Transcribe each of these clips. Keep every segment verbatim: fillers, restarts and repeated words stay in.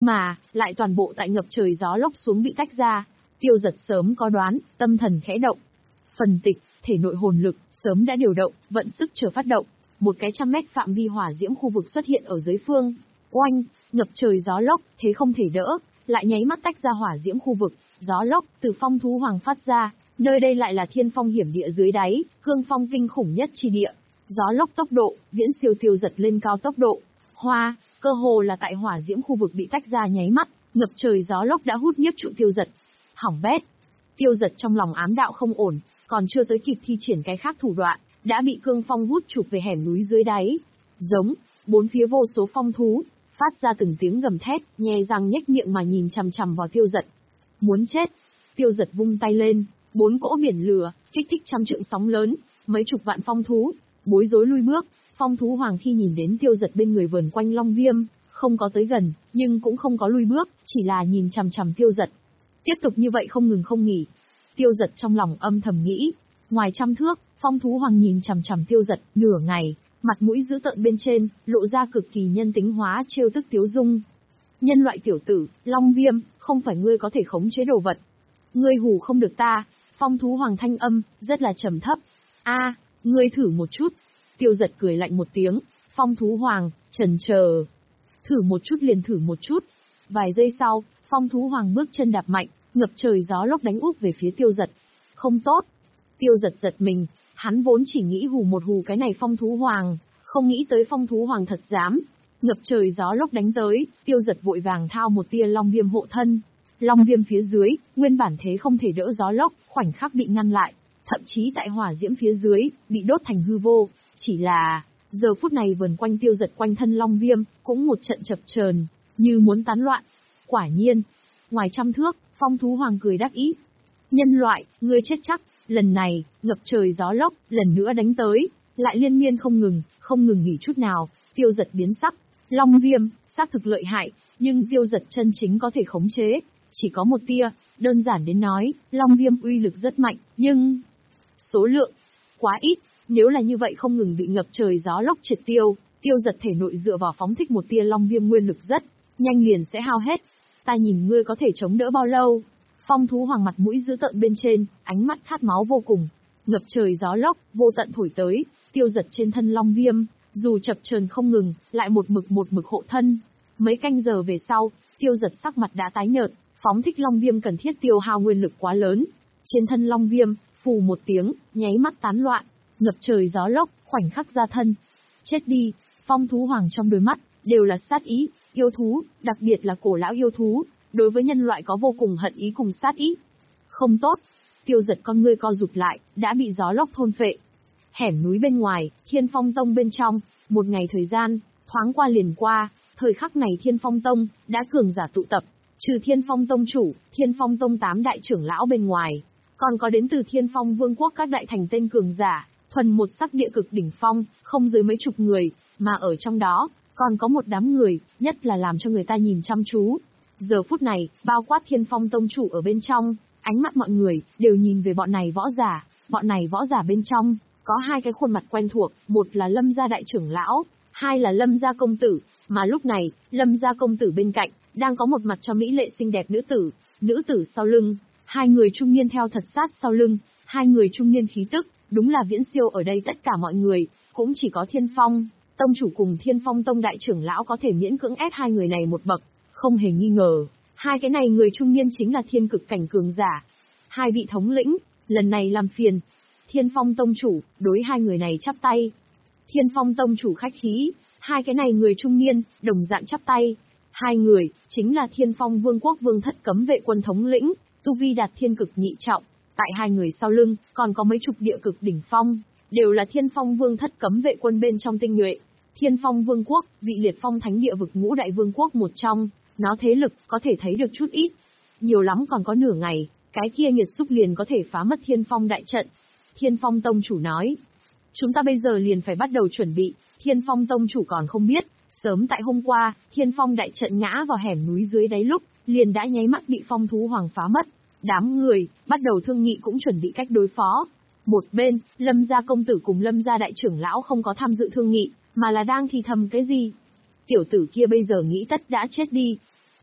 mà, lại toàn bộ tại ngập trời gió lốc xuống bị tách ra. Tiêu Dật sớm có đoán, tâm thần khẽ động. Phần tịch, thể nội hồn lực, sớm đã điều động, vận sức chờ phát động. Một cái trăm mét phạm vi hỏa diễm khu vực xuất hiện ở dưới phương. Oanh, ngập trời gió lốc, thế không thể đỡ, lại nháy mắt tách ra hỏa diễm khu vực. Gió lốc, từ phong thú hoàng phát ra, nơi đây lại là thiên phong hiểm địa dưới đáy, cương phong kinh khủng nhất chi địa. Gió lốc tốc độ, viễn siêu Tiêu Dật lên cao tốc độ. Hoa, cơ hồ là tại hỏa diễm khu vực bị tách ra nháy mắt, ngập trời gió lốc đã hút nhiếp trụ Tiêu Dật. Hỏng bét. Tiêu Dật trong lòng ám đạo không ổn, còn chưa tới kịp thi triển cái khác thủ đoạn, đã bị cương phong hút chụp về hẻm núi dưới đáy. Giống, bốn phía vô số phong thú, phát ra từng tiếng gầm thét, nhe răng nhếch miệng mà nhìn chằm chằm vào Tiêu Dật. Muốn chết. Tiêu Dật vung tay lên, bốn cỗ biển lửa, kích thích trăm trượng sóng lớn, mấy chục vạn phong thú, bối rối lui bước. Phong thú hoàng khi nhìn đến Tiêu Dật bên người vờn quanh long viêm, không có tới gần, nhưng cũng không có lui bước, chỉ là nhìn chằm chằm Tiêu Dật. Tiếp tục như vậy không ngừng không nghỉ. Tiêu Dật trong lòng âm thầm nghĩ. Ngoài trăm thước, phong thú hoàng nhìn chằm chằm Tiêu Dật nửa ngày, mặt mũi dữ tợn bên trên, lộ ra cực kỳ nhân tính hóa trêu tức tiếu dung. Nhân loại tiểu tử, long viêm, không phải ngươi có thể khống chế đồ vật. Ngươi hù không được ta. Phong thú hoàng thanh âm, rất là trầm thấp. A, ngươi thử một chút. Tiêu Dật cười lạnh một tiếng. Phong thú hoàng, chần chờ. Thử một chút liền thử một chút. Vài giây sau, phong thú hoàng bước chân đạp mạnh, ngập trời gió lốc đánh úp về phía Tiêu Dật. Không tốt. Tiêu Dật giật mình, hắn vốn chỉ nghĩ hù một hù cái này phong thú hoàng, không nghĩ tới phong thú hoàng thật dám. Ngập trời gió lốc đánh tới, Tiêu Dật vội vàng thao một tia long viêm hộ thân. Long viêm phía dưới, nguyên bản thế không thể đỡ gió lốc, khoảnh khắc bị ngăn lại, thậm chí tại hỏa diễm phía dưới, bị đốt thành hư vô. Chỉ là, giờ phút này vần quanh Tiêu Dật quanh thân long viêm, cũng một trận chập chờn, như muốn tán loạn. Quả nhiên, ngoài trăm thước, phong thú hoàng cười đắc ý. Nhân loại, ngươi chết chắc. Lần này, ngập trời gió lốc, lần nữa đánh tới, lại liên miên không ngừng, không ngừng nghỉ chút nào. Tiêu Dật biến sắc. Long viêm, xác thực lợi hại, nhưng Tiêu Dật chân chính có thể khống chế, chỉ có một tia. Đơn giản đến nói, long viêm uy lực rất mạnh, nhưng số lượng quá ít. Nếu là như vậy không ngừng bị ngập trời gió lốc triệt tiêu, Tiêu Dật thể nội dựa vào phóng thích một tia long viêm nguyên lực rất nhanh liền sẽ hao hết. Ta nhìn ngươi có thể chống đỡ bao lâu? Phong thú hoàng mặt mũi dữ tợn bên trên, ánh mắt khát máu vô cùng. Ngập trời gió lốc, vô tận thổi tới, Tiêu Dật trên thân long viêm, dù chập chờn không ngừng, lại một mực một mực hộ thân. Mấy canh giờ về sau, Tiêu Dật sắc mặt đã tái nhợt, phóng thích long viêm cần thiết tiêu hao nguyên lực quá lớn. Trên thân long viêm, phù một tiếng, nháy mắt tán loạn, ngập trời gió lốc, khoảnh khắc ra thân. Chết đi. Phong thú hoàng trong đôi mắt, đều là sát ý. Yêu thú, đặc biệt là cổ lão yêu thú, đối với nhân loại có vô cùng hận ý cùng sát ý. Không tốt. Tiêu Dật con ngươi co rụt lại, đã bị gió lốc thôn phệ. Hẻm núi bên ngoài, Thiên Phong Tông bên trong, một ngày thời gian, thoáng qua liền qua, thời khắc này Thiên Phong Tông, đã cường giả tụ tập, trừ Thiên Phong Tông chủ, Thiên Phong Tông tám đại trưởng lão bên ngoài, còn có đến từ Thiên Phong Vương quốc các đại thành tên cường giả, thuần một sắc địa cực đỉnh phong, không dưới mấy chục người, mà ở trong đó, còn có một đám người, nhất là làm cho người ta nhìn chăm chú. Giờ phút này, bao quát Thiên Phong Tông chủ ở bên trong, ánh mắt mọi người, đều nhìn về bọn này võ giả, bọn này võ giả bên trong, có hai cái khuôn mặt quen thuộc, một là Lâm gia đại trưởng lão, hai là Lâm gia công tử, mà lúc này, Lâm gia công tử bên cạnh, đang có một mặt cho mỹ lệ xinh đẹp nữ tử, nữ tử sau lưng, hai người trung niên theo thật sát sau lưng, hai người trung niên khí tức, đúng là viễn siêu ở đây tất cả mọi người, cũng chỉ có Thiên Phong Tông chủ cùng Thiên Phong Tông đại trưởng lão có thể miễn cưỡng ép hai người này một bậc, không hề nghi ngờ, hai cái này người trung niên chính là thiên cực cảnh cường giả. Hai vị thống lĩnh, lần này làm phiền. Thiên Phong Tông chủ, đối hai người này chắp tay. Thiên Phong Tông chủ khách khí, hai cái này người trung niên, đồng dạng chắp tay. Hai người, chính là Thiên Phong Vương quốc Vương thất cấm vệ quân thống lĩnh, tu vi đạt thiên cực nhị trọng. Tại hai người sau lưng, còn có mấy chục địa cực đỉnh phong, đều là Thiên Phong Vương thất cấm vệ quân bên trong tinh nhuệ. Thiên Phong Vương quốc, vị liệt phong thánh địa vực ngũ đại vương quốc một trong, nó thế lực, có thể thấy được chút ít. Nhiều lắm còn có nửa ngày, cái kia nghiệt xúc liền có thể phá mất Thiên Phong đại trận. Thiên Phong Tông chủ nói, chúng ta bây giờ liền phải bắt đầu chuẩn bị. Thiên Phong Tông chủ còn không biết, sớm tại hôm qua, Thiên Phong đại trận ngã vào hẻm núi dưới đáy lúc, liền đã nháy mắt bị phong thú hoàng phá mất. Đám người, bắt đầu thương nghị cũng chuẩn bị cách đối phó. Một bên, Lâm gia công tử cùng Lâm gia đại trưởng lão không có tham dự thương nghị, mà là đang thì thầm cái gì. Tiểu tử kia bây giờ nghĩ tất đã chết đi.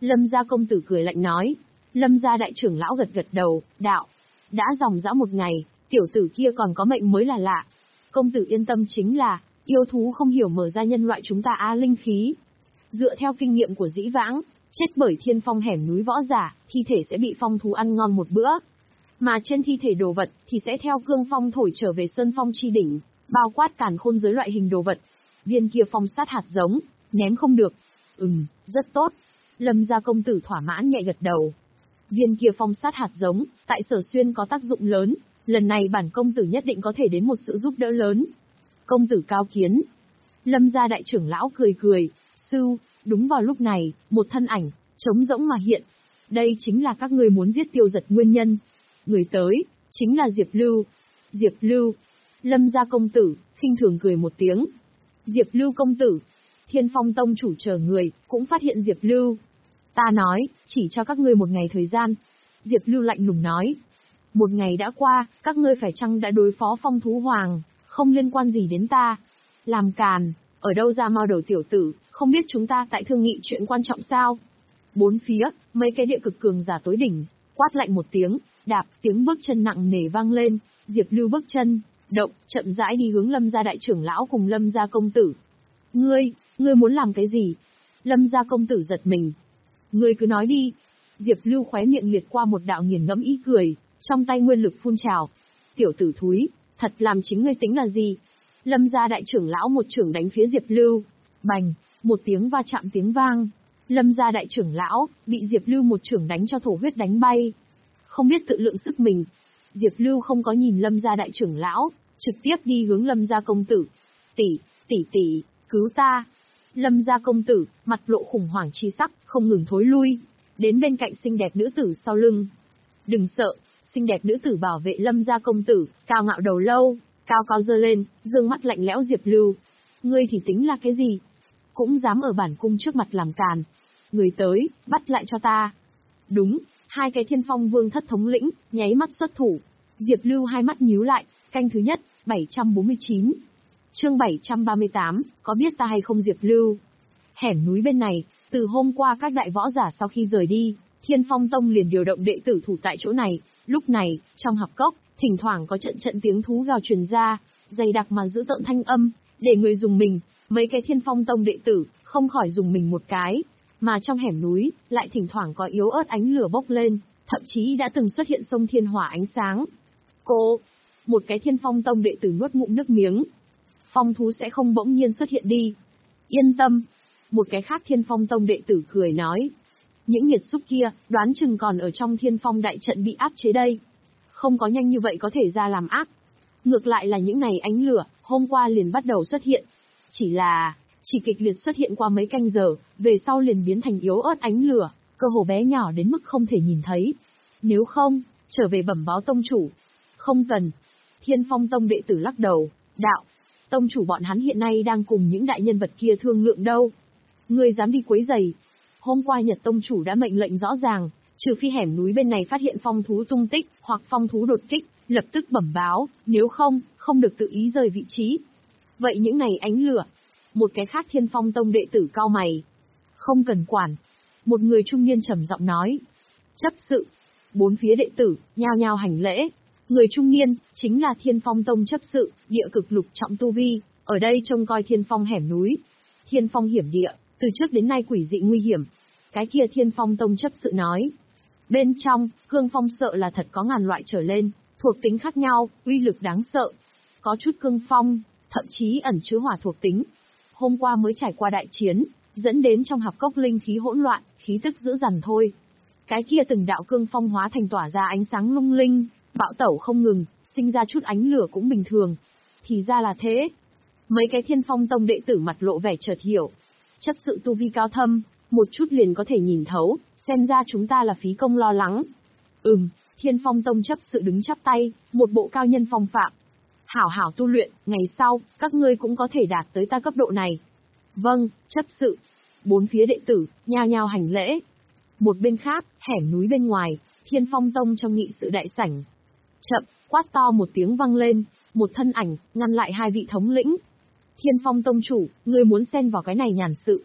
Lâm gia công tử cười lạnh nói. Lâm gia đại trưởng lão gật gật đầu, đạo. Đã dòng dã một ngày, tiểu tử kia còn có mệnh mới là lạ. Công tử yên tâm, chính là, yêu thú không hiểu mở ra nhân loại chúng ta á linh khí. Dựa theo kinh nghiệm của dĩ vãng, chết bởi thiên phong hẻm núi võ giả, thi thể sẽ bị phong thú ăn ngon một bữa. Mà trên thi thể đồ vật, thì sẽ theo cương phong thổi trở về sơn phong chi đỉnh, bao quát càn khôn giới loại hình đồ vật. Viên kia phong sát hạt giống, ném không được. Ừm, rất tốt. Lâm gia công tử thỏa mãn nhẹ gật đầu. Viên kia phong sát hạt giống, tại Sở Xuyên có tác dụng lớn, lần này bản công tử nhất định có thể đến một sự giúp đỡ lớn. Công tử cao kiến. Lâm gia đại trưởng lão cười cười, sư, đúng vào lúc này, một thân ảnh, trống rỗng mà hiện. Đây chính là các ngươi muốn giết Tiêu Giật nguyên nhân. Người tới, chính là Diệp Lưu. Diệp Lưu. Lâm gia công tử, khinh thường cười một tiếng. Diệp Lưu công tử. Thiên Phong Tông chủ chờ người, cũng phát hiện Diệp Lưu. Ta nói, chỉ cho các ngươi một ngày thời gian. Diệp Lưu lạnh lùng nói. Một ngày đã qua, các ngươi phải chăng đã đối phó Phong Thú Hoàng, không liên quan gì đến ta. Làm càn, ở đâu ra mau đầu tiểu tử, không biết chúng ta tại thương nghị chuyện quan trọng sao? Bốn phía, mấy cái địa cực cường giả tối đỉnh, quát lạnh một tiếng, đạp, tiếng bước chân nặng nề vang lên, Diệp Lưu bước chân, động, chậm rãi đi hướng Lâm gia đại trưởng lão cùng Lâm gia công tử. Ngươi, ngươi muốn làm cái gì? Lâm gia công tử giật mình. Ngươi cứ nói đi. Diệp Lưu khóe miệng liệt qua một đạo nghiền ngẫm ý cười, trong tay nguyên lực phun trào. Tiểu tử thúi, thật làm chính ngươi tính là gì? Lâm gia đại trưởng lão một trưởng đánh phía Diệp Lưu. Bành, một tiếng va chạm tiếng vang. Lâm gia đại trưởng lão, bị Diệp Lưu một trưởng đánh cho thổ huyết đánh bay. Không biết tự lượng sức mình. Diệp Lưu không có nhìn Lâm gia đại trưởng lão, trực tiếp đi hướng Lâm gia công tử. Tỷ, tỷ tỷ, cứu ta. Lâm gia công tử, mặt lộ khủng hoảng chi sắc, không ngừng thối lui. Đến bên cạnh xinh đẹp nữ tử sau lưng. Đừng sợ, xinh đẹp nữ tử bảo vệ Lâm gia công tử, cao ngạo đầu lâu, cao cao giơ lên, dương mắt lạnh lẽo Diệp Lưu. Ngươi thì tính là cái gì? Cũng dám ở bản cung trước mặt làm càn. Người tới, bắt lại cho ta. Đúng, hai cái thiên phong vương thất thống lĩnh, nháy mắt xuất thủ. Diệp Lưu hai mắt nhíu lại, canh thứ nhất, bảy trăm bốn mươi chín. Chương bảy trăm ba mươi tám, có biết ta hay không Diệp Lưu? Hẻm núi bên này, từ hôm qua các đại võ giả sau khi rời đi, Thiên Phong Tông liền điều động đệ tử thủ tại chỗ này. Lúc này, trong hạp cốc, thỉnh thoảng có trận trận tiếng thú gào truyền ra, dày đặc mà giữ tợn thanh âm, để người dùng mình. Mấy cái Thiên Phong Tông đệ tử, không khỏi dùng mình một cái. Mà trong hẻm núi, lại thỉnh thoảng có yếu ớt ánh lửa bốc lên, thậm chí đã từng xuất hiện sông thiên hỏa ánh sáng. Cô, một cái Thiên Phong Tông đệ tử nuốt ngụm nước miếng. Phong thú sẽ không bỗng nhiên xuất hiện đi. Yên tâm. Một cái khác Thiên Phong Tông đệ tử cười nói. Những nghiệt xúc kia, đoán chừng còn ở trong Thiên Phong đại trận bị áp chế đây. Không có nhanh như vậy có thể ra làm ác. Ngược lại là những này ánh lửa, hôm qua liền bắt đầu xuất hiện. Chỉ là, chỉ kịch liệt xuất hiện qua mấy canh giờ, về sau liền biến thành yếu ớt ánh lửa, cơ hồ bé nhỏ đến mức không thể nhìn thấy. Nếu không, trở về bẩm báo tông chủ. Không cần. Thiên Phong Tông đệ tử lắc đầu, đạo. Tông chủ bọn hắn hiện nay đang cùng những đại nhân vật kia thương lượng đâu. Ngươi dám đi quấy rầy? Hôm qua Nhật Tông chủ đã mệnh lệnh rõ ràng, trừ phi hẻm núi bên này phát hiện phong thú tung tích, hoặc phong thú đột kích, lập tức bẩm báo, nếu không, không được tự ý rời vị trí. Vậy những này ánh lửa. Một cái khác Thiên Phong Tông đệ tử cau mày. Không cần quản. Một người trung niên trầm giọng nói. Chấp sự. Bốn phía đệ tử, nhao nhao hành lễ. Người trung niên, chính là Thiên Phong Tông chấp sự, địa cực lục trọng tu vi, ở đây trông coi Thiên Phong hẻm núi. Thiên Phong hiểm địa, từ trước đến nay quỷ dị nguy hiểm. Cái kia Thiên Phong Tông chấp sự nói. Bên trong, cương phong sợ là thật có ngàn loại trở lên, thuộc tính khác nhau, uy lực đáng sợ. Có chút cương phong, thậm chí ẩn chứa hỏa thuộc tính. Hôm qua mới trải qua đại chiến, dẫn đến trong hạp cốc linh khí hỗn loạn, khí tức dữ dằn thôi. Cái kia từng đạo cương phong hóa thành tỏa ra ánh sáng lung linh, bạo tẩu không ngừng, sinh ra chút ánh lửa cũng bình thường. Thì ra là thế. Mấy cái Thiên Phong Tông đệ tử mặt lộ vẻ chợt hiểu. Chấp sự tu vi cao thâm, một chút liền có thể nhìn thấu, xem ra chúng ta là phí công lo lắng. Ừm, Thiên Phong Tông chấp sự đứng chắp tay, một bộ cao nhân phong phạm. Hảo hảo tu luyện, ngày sau, các ngươi cũng có thể đạt tới ta cấp độ này. Vâng, chấp sự. Bốn phía đệ tử, nhao nhao hành lễ. Một bên khác, hẻm núi bên ngoài, Thiên Phong Tông trong nghị sự đại sảnh. Chậm, quát to một tiếng vang lên, một thân ảnh, ngăn lại hai vị thống lĩnh. Thiên Phong Tông chủ, ngươi muốn xen vào cái này nhàn sự.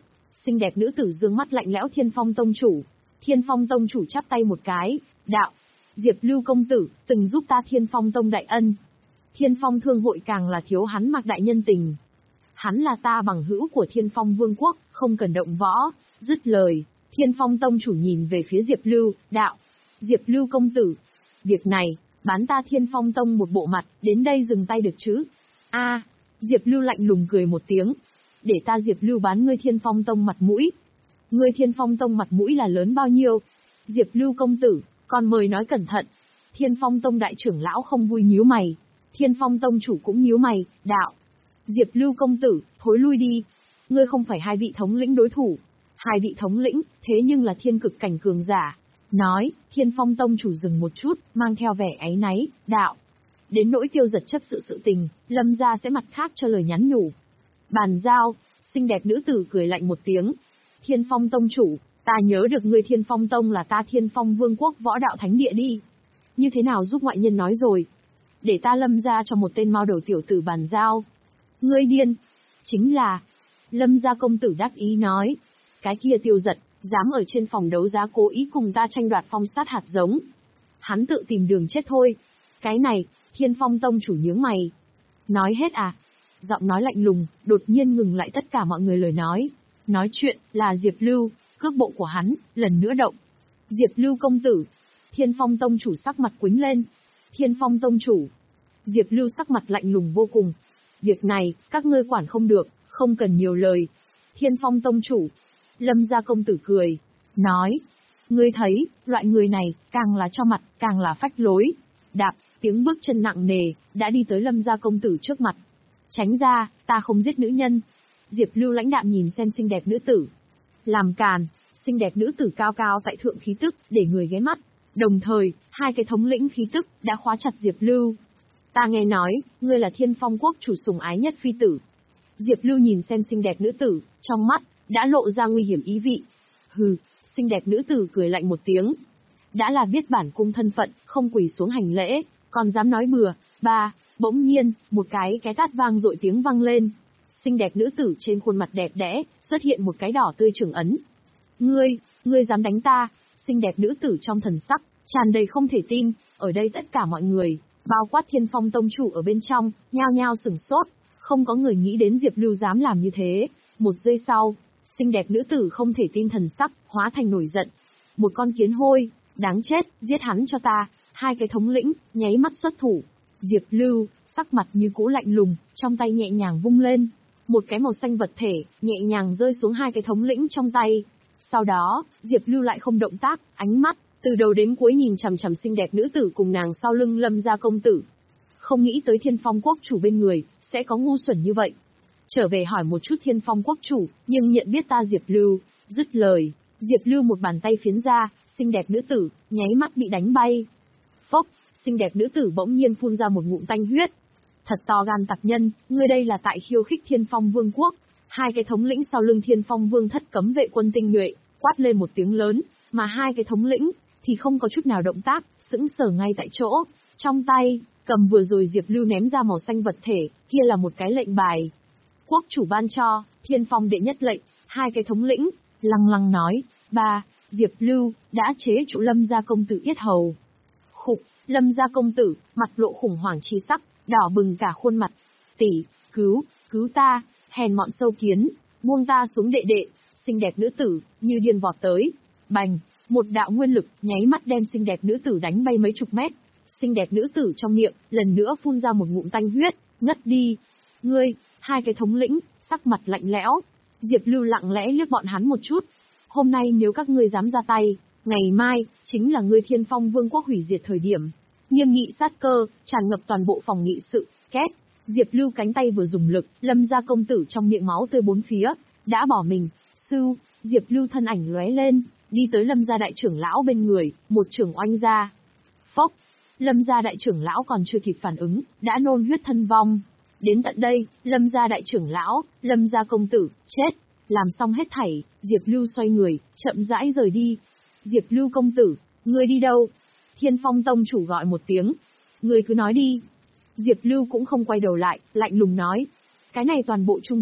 Xinh đẹp nữ tử dương mắt lạnh lẽo Thiên Phong tông chủ. Thiên Phong tông chủ chắp tay một cái, đạo. Diệp Lưu công tử, từng giúp ta Thiên Phong tông đại ân. Thiên Phong thương hội càng là thiếu hắn mặc đại nhân tình. Hắn là ta bằng hữu của Thiên Phong vương quốc, không cần động võ. Dứt lời, Thiên Phong tông chủ nhìn về phía Diệp Lưu, đạo. Diệp Lưu công tử, việc này, bán ta Thiên Phong tông một bộ mặt, đến đây dừng tay được chứ? A, Diệp Lưu lạnh lùng cười một tiếng. Để ta Diệp Lưu bán ngươi Thiên Phong tông mặt mũi. Ngươi Thiên Phong tông mặt mũi là lớn bao nhiêu? Diệp Lưu công tử, còn mời nói cẩn thận. Thiên Phong tông đại trưởng lão không vui nhíu mày. Thiên Phong tông chủ cũng nhíu mày, đạo. Diệp Lưu công tử, thối lui đi. Ngươi không phải hai vị thống lĩnh đối thủ. Hai vị thống lĩnh, thế nhưng là thiên cực cảnh cường giả. Nói, Thiên Phong tông chủ dừng một chút, mang theo vẻ áy náy, đạo. Đến nỗi Tiêu Giật chấp sự sự tình, Lâm gia sẽ mặt khác cho lời nhắn nhủ. Bàn giao, xinh đẹp nữ tử cười lạnh một tiếng. Thiên Phong tông chủ, ta nhớ được ngươi Thiên Phong tông là ta Thiên Phong vương quốc võ đạo thánh địa đi. Như thế nào giúp ngoại nhân nói rồi? Để ta Lâm gia cho một tên mao đầu tiểu tử bàn giao. Ngươi điên. Chính là. Lâm gia công tử đắc ý nói. Cái kia Tiêu Giật, dám ở trên phòng đấu giá cố ý cùng ta tranh đoạt phong sát hạt giống. Hắn tự tìm đường chết thôi. Cái này, Thiên Phong tông chủ nhướng mày. Nói hết à? Giọng nói lạnh lùng, đột nhiên ngừng lại tất cả mọi người lời nói. Nói chuyện, là Diệp Lưu, cước bộ của hắn, lần nữa động. Diệp Lưu công tử. Thiên Phong tông chủ sắc mặt quĩnh lên. Thiên Phong tông chủ. Diệp Lưu sắc mặt lạnh lùng vô cùng. Việc này, các ngươi quản không được, không cần nhiều lời. Thiên Phong tông chủ. Lâm gia công tử cười. Nói. Ngươi thấy, loại người này, càng là cho mặt, càng là phách lối. Đạp, tiếng bước chân nặng nề, đã đi tới Lâm gia công tử trước mặt. Tránh ra, ta không giết nữ nhân. Diệp Lưu lãnh đạm nhìn xem xinh đẹp nữ tử. Làm càn, xinh đẹp nữ tử cao cao tại thượng khí tức, để người ghé mắt. Đồng thời, hai cái thống lĩnh khí tức, đã khóa chặt Diệp Lưu. Ta nghe nói, ngươi là Thiên Phong quốc chủ sủng ái nhất phi tử. Diệp Lưu nhìn xem xinh đẹp nữ tử, trong mắt, đã lộ ra nguy hiểm ý vị. Hừ, xinh đẹp nữ tử cười lạnh một tiếng. Đã là biết bản cung thân phận, không quỳ xuống hành lễ, còn dám nói bừa. Ba, bỗng nhiên, một cái cái tát vang dội tiếng vang lên. Xinh đẹp nữ tử trên khuôn mặt đẹp đẽ, xuất hiện một cái đỏ tươi trưởng ấn. Ngươi, ngươi dám đánh ta? Xinh đẹp nữ tử trong thần sắc, tràn đầy không thể tin, ở đây tất cả mọi người, bao quát Thiên Phong tông chủ ở bên trong, nhao nhao sửng sốt, không có người nghĩ đến Diệp Lưu dám làm như thế. Một giây sau, xinh đẹp nữ tử không thể tin thần sắc, hóa thành nổi giận. Một con kiến hôi, đáng chết, giết hắn cho ta. Hai cái thống lĩnh, nháy mắt xuất thủ. Diệp Lưu, sắc mặt như cũ lạnh lùng, trong tay nhẹ nhàng vung lên. Một cái màu xanh vật thể, nhẹ nhàng rơi xuống hai cái thống lĩnh trong tay. Sau đó, Diệp Lưu lại không động tác, ánh mắt, từ đầu đến cuối nhìn chằm chằm xinh đẹp nữ tử cùng nàng sau lưng Lâm gia công tử. Không nghĩ tới Thiên Phong quốc chủ bên người, sẽ có ngu xuẩn như vậy. Trở về hỏi một chút Thiên Phong quốc chủ, nhưng nhận biết ta Diệp Lưu. Dứt lời, Diệp Lưu một bàn tay phiến ra, xinh đẹp nữ tử, nháy mắt bị đánh bay. Phốc, xinh đẹp nữ tử bỗng nhiên phun ra một ngụm tanh huyết. Thật to gan tặc nhân, ngươi đây là tại khiêu khích Thiên Phong vương quốc. Hai cái thống lĩnh sau lưng Thiên Phong vương thất cấm vệ quân tinh nhuệ, quát lên một tiếng lớn, mà hai cái thống lĩnh, thì không có chút nào động tác, sững sờ ngay tại chỗ. Trong tay, cầm vừa rồi Diệp Lưu ném ra màu xanh vật thể, kia là một cái lệnh bài. Quốc chủ ban cho, Thiên Phong đệ nhất lệnh, hai cái thống lĩnh, lăng lăng nói, ba, Diệp Lưu, đã chế trụ Lâm gia công tử yết hầu. Khục, Lâm gia công tử, mặt lộ khủng hoảng chi sắc, đỏ bừng cả khuôn mặt. Tỷ, cứu, cứu ta, hèn mọn sâu kiến, buông ta xuống đệ đệ. Xinh đẹp nữ tử, như điên vọt tới. Bành, một đạo nguyên lực, nháy mắt đem xinh đẹp nữ tử đánh bay mấy chục mét. Xinh đẹp nữ tử trong miệng, lần nữa phun ra một ngụm tanh huyết, ngất đi. Ngươi, hai cái thống lĩnh, sắc mặt lạnh lẽo. Diệp Lưu lặng lẽ liếc bọn hắn một chút. Hôm nay nếu các ngươi dám ra tay, ngày mai, chính là ngươi Thiên Phong vương quốc hủy diệt thời điểm. Nghiêm nghị sát cơ, tràn ngập toàn bộ phòng nghị sự, két. Diệp Lưu cánh tay vừa dùng lực, Lâm gia công tử trong miệng máu tươi bốn phía, đã bỏ mình. Sư, Diệp Lưu thân ảnh lóe lên, đi tới Lâm gia đại trưởng lão bên người, một trưởng oanh ra. Phốc, Lâm gia đại trưởng lão còn chưa kịp phản ứng, đã nôn huyết thân vong. Đến tận đây, Lâm gia đại trưởng lão, Lâm gia công tử, chết. Làm xong hết thảy, Diệp Lưu xoay người, chậm rãi rời đi. Diệp Lưu công tử, ngươi đi đâu? Thiên Phong tông chủ gọi một tiếng. Ngươi cứ nói đi. Diệp Lưu cũng không quay đầu lại, lạnh lùng nói. Cái này toàn bộ trung vực,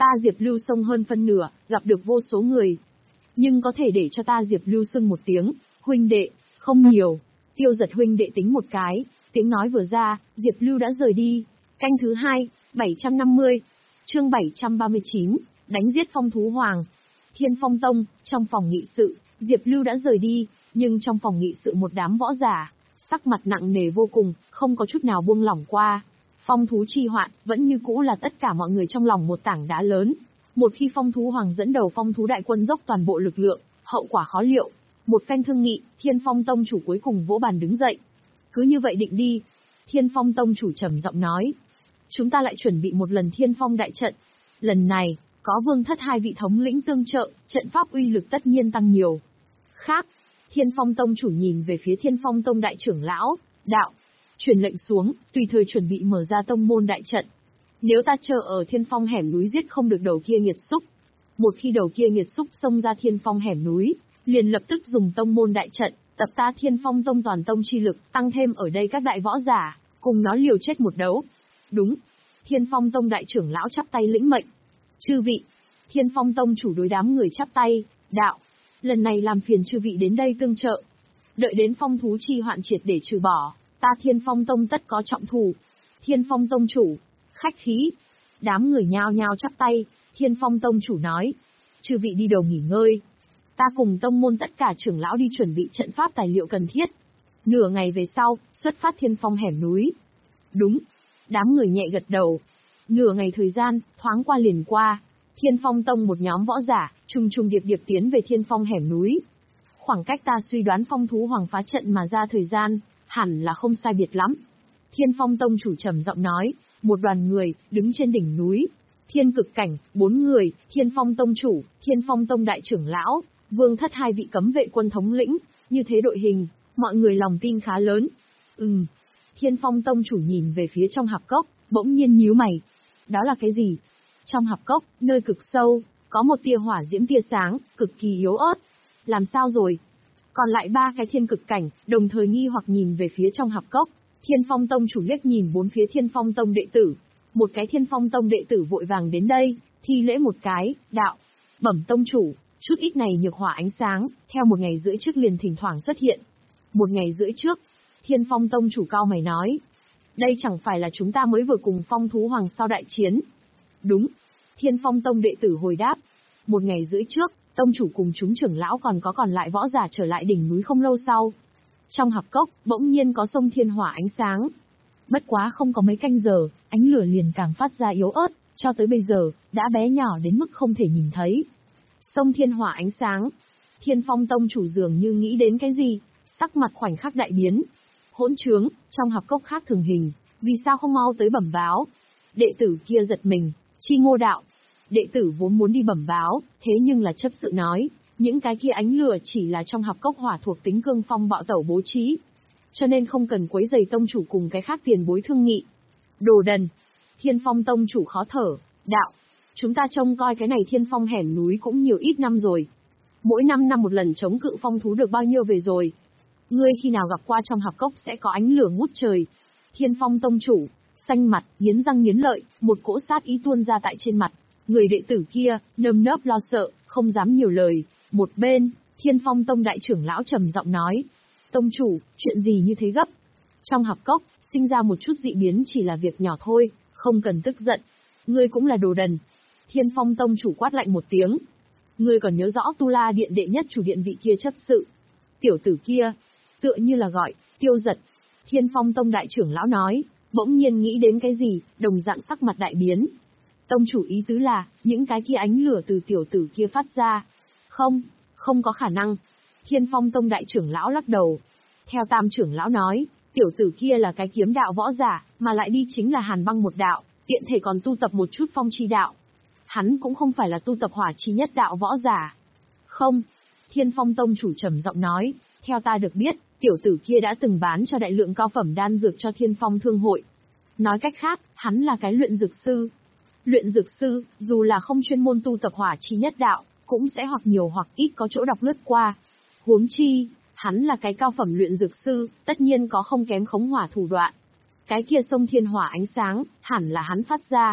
Ta Diệp Lưu sông hơn phân nửa, gặp được vô số người. Nhưng có thể để cho ta Diệp Lưu xưng một tiếng, huynh đệ, không nhiều. Tiêu Giật huynh đệ tính một cái, tiếng nói vừa ra, Diệp Lưu đã rời đi. Canh thứ hai, bảy trăm năm mươi. Chương bảy trăm ba mươi chín, đánh giết phong thú hoàng. Thiên Phong Tông, trong phòng nghị sự, Diệp Lưu đã rời đi, nhưng trong phòng nghị sự một đám võ giả, sắc mặt nặng nề vô cùng, không có chút nào buông lỏng qua. Phong thú chi hoạn, vẫn như cũ là tất cả mọi người trong lòng một tảng đá lớn. Một khi phong thú hoàng dẫn đầu phong thú đại quân dốc toàn bộ lực lượng, hậu quả khó liệu. Một phen thương nghị, Thiên Phong Tông chủ cuối cùng vỗ bàn đứng dậy. Cứ như vậy định đi. Thiên Phong Tông chủ trầm giọng nói. Chúng ta lại chuẩn bị một lần Thiên Phong đại trận. Lần này, có Vương Thất hai vị thống lĩnh tương trợ, trận pháp uy lực tất nhiên tăng nhiều. Khác, Thiên Phong Tông chủ nhìn về phía Thiên Phong Tông đại trưởng lão, đạo. Truyền lệnh xuống, tùy thời chuẩn bị mở ra tông môn đại trận. Nếu ta chờ ở Thiên Phong hẻm núi giết không được đầu kia nghiệt xúc. Một khi đầu kia nghiệt xúc xông ra Thiên Phong hẻm núi, liền lập tức dùng tông môn đại trận, tập ta Thiên Phong Tông toàn tông chi lực, tăng thêm ở đây các đại võ giả, cùng nó liều chết một đấu. Đúng. Thiên Phong Tông đại trưởng lão chắp tay lĩnh mệnh. Chư vị. Thiên Phong Tông chủ đối đám người chắp tay, đạo. Lần này làm phiền chư vị đến đây tương trợ. Đợi đến phong thú chi hoạn triệt để trừ bỏ, ta Thiên Phong Tông tất có trọng thù. Thiên Phong Tông chủ. Khách khí. Đám người nhao nhao chắp tay, Thiên Phong Tông chủ nói. Chư vị đi đầu nghỉ ngơi. Ta cùng tông môn tất cả trưởng lão đi chuẩn bị trận pháp tài liệu cần thiết. Nửa ngày về sau, xuất phát Thiên Phong hẻm núi. Đúng. Đám người nhẹ gật đầu. Nửa ngày thời gian, thoáng qua liền qua. Thiên Phong Tông một nhóm võ giả, trùng trùng điệp điệp tiến về Thiên Phong hẻm núi. Khoảng cách ta suy đoán phong thú hoàng phá trận mà ra thời gian, hẳn là không sai biệt lắm. Thiên Phong Tông chủ trầm giọng nói, một đoàn người, đứng trên đỉnh núi. Thiên Cực Cảnh, bốn người, Thiên Phong Tông chủ, Thiên Phong Tông đại trưởng lão, Vương Thất hai vị cấm vệ quân thống lĩnh, như thế đội hình, mọi người lòng tin khá lớn. Ừm. Thiên Phong Tông chủ nhìn về phía trong hạp cốc, bỗng nhiên nhíu mày. Đó là cái gì? Trong hạp cốc, nơi cực sâu, có một tia hỏa diễm tia sáng, cực kỳ yếu ớt. Làm sao rồi? Còn lại ba cái Thiên Cực Cảnh, đồng thời nghi hoặc nhìn về phía trong hạp cốc. Thiên Phong Tông chủ liếc nhìn bốn phía Thiên Phong Tông đệ tử. Một cái Thiên Phong Tông đệ tử vội vàng đến đây, thi lễ một cái, đạo. Bẩm tông chủ, chút ít này nhược hỏa ánh sáng, theo một ngày rưỡi trước liền thỉnh thoảng xuất hiện. Một ngày rưỡi trước, Thiên Phong Tông chủ cao mày nói. Đây chẳng phải là chúng ta mới vừa cùng phong thú hoàng sau đại chiến. Đúng. Thiên Phong Tông đệ tử hồi đáp. Một ngày rưỡi trước, tông chủ cùng chúng trưởng lão còn có còn lại võ giả trở lại đỉnh núi không lâu sau. Trong hạp cốc, bỗng nhiên có sông thiên hỏa ánh sáng. Bất quá không có mấy canh giờ, ánh lửa liền càng phát ra yếu ớt, cho tới bây giờ, đã bé nhỏ đến mức không thể nhìn thấy. Sông thiên hỏa ánh sáng. Thiên Phong Tông chủ dường như nghĩ đến cái gì, sắc mặt khoảnh khắc đại biến. Hỗn trướng, trong hạp cốc khác thường hình, vì sao không mau tới bẩm báo? Đệ tử kia giật mình, Chi Ngô đạo. Đệ tử vốn muốn đi bẩm báo, thế nhưng là chấp sự nói, những cái kia ánh lửa chỉ là trong hạp cốc hỏa thuộc tính cương phong bạo tẩu bố trí. Cho nên không cần quấy rầy tông chủ cùng cái khác tiền bối thương nghị. Đồ đần. Thiên Phong Tông chủ khó thở, đạo. Chúng ta trông coi cái này Thiên Phong hẻm núi cũng nhiều ít năm rồi. Mỗi năm năm một lần chống cự phong thú được bao nhiêu về rồi. Ngươi khi nào gặp qua trong hạp cốc sẽ có ánh lửa ngút trời. Thiên Phong Tông chủ, xanh mặt, nghiến răng nghiến lợi, một cỗ sát ý tuôn ra tại trên mặt. Người đệ tử kia, nơm nớp lo sợ, không dám nhiều lời. Một bên, Thiên Phong Tông đại trưởng lão trầm giọng nói. Tông chủ, chuyện gì như thế gấp? Trong hạp cốc, sinh ra một chút dị biến chỉ là việc nhỏ thôi, không cần tức giận. Ngươi cũng là đồ đần. Thiên Phong Tông chủ quát lạnh một tiếng. Ngươi còn nhớ rõ Tu La Điện đệ nhất chủ điện vị kia chấp sự. Tiểu tử kia, tựa như là gọi, Tiêu Giật. Thiên Phong Tông đại trưởng lão nói, bỗng nhiên nghĩ đến cái gì, đồng dạng sắc mặt đại biến. Tông chủ ý tứ là, những cái kia ánh lửa từ tiểu tử kia phát ra. Không, không có khả năng. Thiên Phong Tông đại trưởng lão lắc đầu. Theo tam trưởng lão nói, tiểu tử kia là cái kiếm đạo võ giả, mà lại đi chính là hàn băng một đạo, tiện thể còn tu tập một chút phong chi đạo. Hắn cũng không phải là tu tập hỏa chi nhất đạo võ giả. Không. Thiên Phong Tông chủ trầm giọng nói, theo ta được biết, tiểu tử kia đã từng bán cho đại lượng cao phẩm đan dược cho Thiên Phong Thương hội. Nói cách khác, hắn là cái luyện dược sư. Luyện dược sư, dù là không chuyên môn tu tập hỏa chi nhất đạo, cũng sẽ hoặc nhiều hoặc ít có chỗ đọc lướt qua. Huống chi, hắn là cái cao phẩm luyện dược sư, tất nhiên có không kém khống hỏa thủ đoạn. Cái kia sông thiên hỏa ánh sáng, hẳn là hắn phát ra.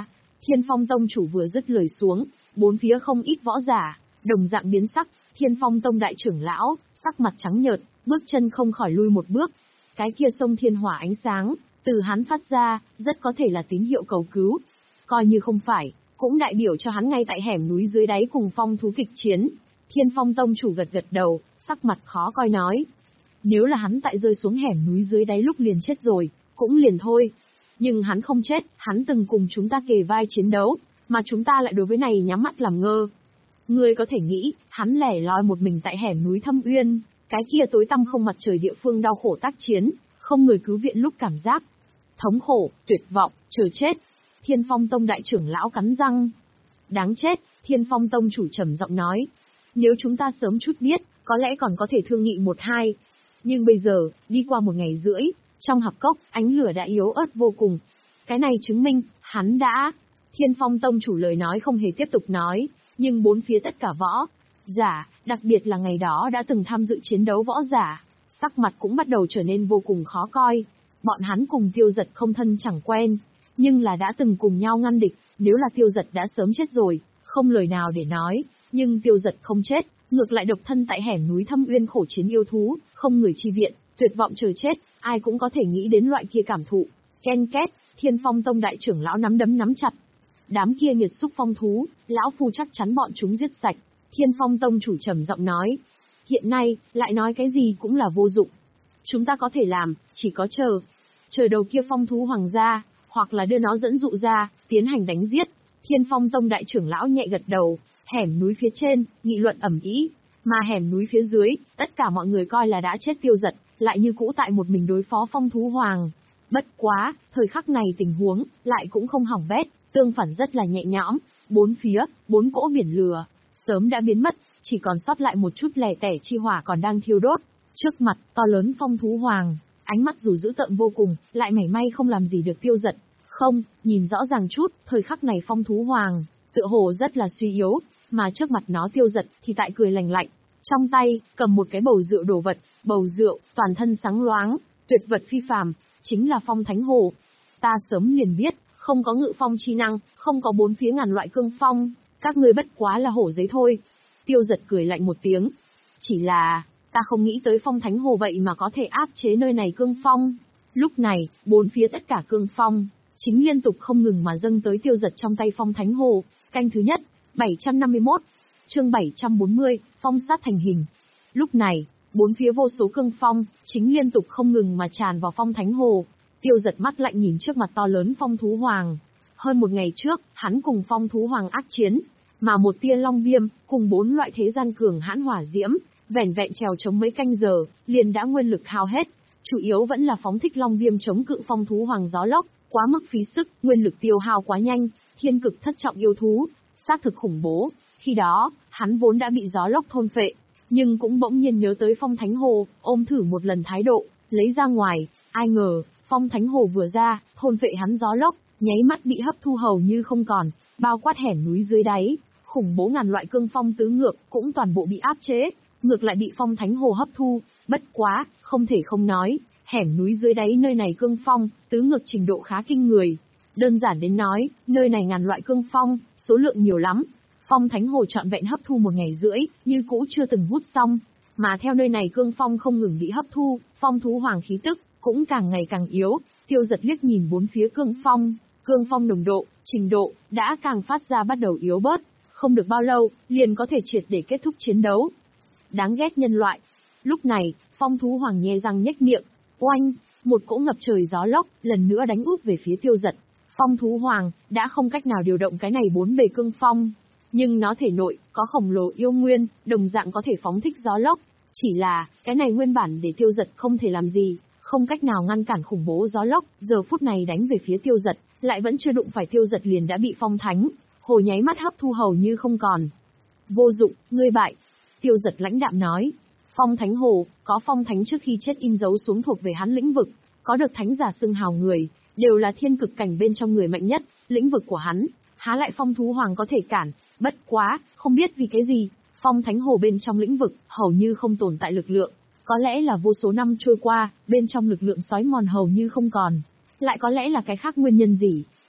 Thiên Phong Tông chủ vừa dứt lời xuống, bốn phía không ít võ giả, đồng dạng biến sắc, Thiên Phong Tông đại trưởng lão, sắc mặt trắng nhợt, bước chân không khỏi lui một bước. Cái kia sông thiên hỏa ánh sáng, từ hắn phát ra, rất có thể là tín hiệu cầu cứu. Coi như không phải, cũng đại biểu cho hắn ngay tại hẻm núi dưới đáy cùng phong thú kịch chiến. Thiên Phong Tông chủ gật gật đầu, sắc mặt khó coi nói. Nếu là hắn tại rơi xuống hẻm núi dưới đáy lúc liền chết rồi, cũng liền thôi. Nhưng hắn không chết, hắn từng cùng chúng ta kề vai chiến đấu, mà chúng ta lại đối với này nhắm mắt làm ngơ. Ngươi có thể nghĩ, hắn lẻ loi một mình tại hẻm núi Thâm Uyên, cái kia tối tăm không mặt trời địa phương đau khổ tác chiến, không người cứu viện lúc cảm giác thống khổ, tuyệt vọng, chờ chết. Thiên Phong Tông đại trưởng lão cắn răng. Đáng chết, Thiên Phong Tông chủ trầm giọng nói. Nếu chúng ta sớm chút biết, có lẽ còn có thể thương nghị một hai. Nhưng bây giờ, đi qua một ngày rưỡi, trong hạp cốc, ánh lửa đã yếu ớt vô cùng. Cái này chứng minh, hắn đã... Thiên Phong Tông chủ lời nói không hề tiếp tục nói, nhưng bốn phía tất cả võ giả, đặc biệt là ngày đó đã từng tham dự chiến đấu võ giả, sắc mặt cũng bắt đầu trở nên vô cùng khó coi. Bọn hắn cùng Tiêu Dật không thân chẳng quen, nhưng là đã từng cùng nhau ngăn địch, nếu là Tiêu Dật đã sớm chết rồi, không lời nào để nói, nhưng Tiêu Dật không chết, ngược lại độc thân tại hẻm núi Thâm Uyên khổ chiến yêu thú, không người chi viện, tuyệt vọng chờ chết, ai cũng có thể nghĩ đến loại kia cảm thụ. Ken két, Thiên Phong Tông đại trưởng lão nắm đấm nắm chặt. Đám kia nghiệt xúc phong thú, lão phu chắc chắn bọn chúng giết sạch. Thiên Phong Tông chủ trầm giọng nói. Hiện nay, lại nói cái gì cũng là vô dụng. Chúng ta có thể làm, chỉ có chờ. Chờ đầu kia phong thú hoàng gia, hoặc là đưa nó dẫn dụ ra, tiến hành đánh giết. Thiên Phong Tông đại trưởng lão nhẹ gật đầu, hẻm núi phía trên, nghị luận ầm ĩ, mà hẻm núi phía dưới, tất cả mọi người coi là đã chết Tiêu Dật, lại như cũ tại một mình đối phó phong thú hoàng. Bất quá, thời khắc này tình huống, lại cũng không hỏng bét, tương phản rất là nhẹ nhõm, bốn phía, bốn cỗ biển lửa, sớm đã biến mất, chỉ còn sót lại một chút lẻ tẻ chi hỏa còn đang thiêu đốt. Trước mặt, to lớn phong thú hoàng, ánh mắt dù dữ tợn vô cùng, lại mảy may không làm gì được Tiêu Dật. Không, nhìn rõ ràng chút, thời khắc này phong thú hoàng, tựa hồ rất là suy yếu, mà trước mặt nó Tiêu Dật thì tại cười lành lạnh, trong tay, cầm một cái bầu rượu đồ vật, bầu rượu, toàn thân sáng loáng, tuyệt vật phi phàm, chính là phong thánh hồ. Ta sớm liền biết, không có ngự phong chi năng, không có bốn phía ngàn loại cương phong, các ngươi bất quá là hổ giấy thôi. Tiêu Dật cười lạnh một tiếng. Chỉ là, ta không nghĩ tới phong thánh hồ vậy mà có thể áp chế nơi này cương phong. Lúc này, bốn phía tất cả cương phong, chính liên tục không ngừng mà dâng tới Tiêu Dật trong tay phong thánh hồ. Canh thứ nhất, bảy trăm năm mươi mốt, chương bảy trăm bốn mươi, phong sát thành hình. Lúc này, bốn phía vô số cương phong, chính liên tục không ngừng mà tràn vào phong thánh hồ. Tiêu Dật mắt lạnh nhìn trước mặt to lớn phong thú hoàng. Hơn một ngày trước, hắn cùng phong thú hoàng ác chiến, mà một tia long viêm, cùng bốn loại thế gian cường hãn hỏa diễm, vẻn vẹn trèo chống mấy canh giờ, liền đã nguyên lực hao hết. Chủ yếu vẫn là phóng thích long viêm chống cự phong thú hoàng gió lốc, quá mức phí sức, nguyên lực tiêu hao quá nhanh, thiên cực thất trọng yêu thú, xác thực khủng bố. Khi đó, hắn vốn đã bị gió lốc thôn phệ, nhưng cũng bỗng nhiên nhớ tới phong thánh hồ, ôm thử một lần thái độ, lấy ra ngoài, ai ngờ, phong thánh hồ vừa ra, thôn phệ hắn gió lốc, nháy mắt bị hấp thu hầu như không còn, bao quát hẻm núi dưới đáy, khủng bố ngàn loại cương phong tứ ngược, cũng toàn bộ bị áp chế, ngược lại bị phong thánh hồ hấp thu. Bất quá, không thể không nói, hẻm núi dưới đáy nơi này cương phong, tứ ngược trình độ khá kinh người. Đơn giản đến nói, nơi này ngàn loại cương phong, số lượng nhiều lắm. Phong thánh hồ trọn vẹn hấp thu một ngày rưỡi, như cũ chưa từng hút xong. Mà theo nơi này cương phong không ngừng bị hấp thu, phong thú hoàng khí tức cũng càng ngày càng yếu. Tiêu Dật liếc nhìn bốn phía cương phong, cương phong nồng độ, trình độ đã càng phát ra bắt đầu yếu bớt, không được bao lâu, liền có thể triệt để kết thúc chiến đấu. Đáng ghét nhân loại. Lúc này, phong thú hoàng nhe răng nhếch miệng, oanh, một cỗ ngập trời gió lốc lần nữa đánh úp về phía Tiêu Dật. Phong thú hoàng đã không cách nào điều động cái này bốn bề cương phong, nhưng nó thể nội có khổng lồ yêu nguyên, đồng dạng có thể phóng thích gió lốc. Chỉ là, cái này nguyên bản để Tiêu Dật không thể làm gì, không cách nào ngăn cản khủng bố gió lốc, giờ phút này đánh về phía Tiêu Dật, lại vẫn chưa đụng phải Tiêu Dật liền đã bị phong thánh hồ nháy mắt hấp thu hầu như không còn. Vô dụng, ngươi bại. Tiêu Dật lãnh đạm nói. Phong thánh hồ, có phong thánh trước khi chết in dấu xuống thuộc về hắn lĩnh vực, có được thánh giả xưng hào người, đều là thiên cực cảnh bên trong người mạnh nhất, lĩnh vực của hắn, há lại phong thú hoàng có thể cản. Bất quá, không biết vì cái gì, phong thánh hồ bên trong lĩnh vực, hầu như không tồn tại lực lượng. Có lẽ là vô số năm trôi qua, bên trong lực lượng xói mòn hầu như không còn. Lại có lẽ là cái khác nguyên nhân gì,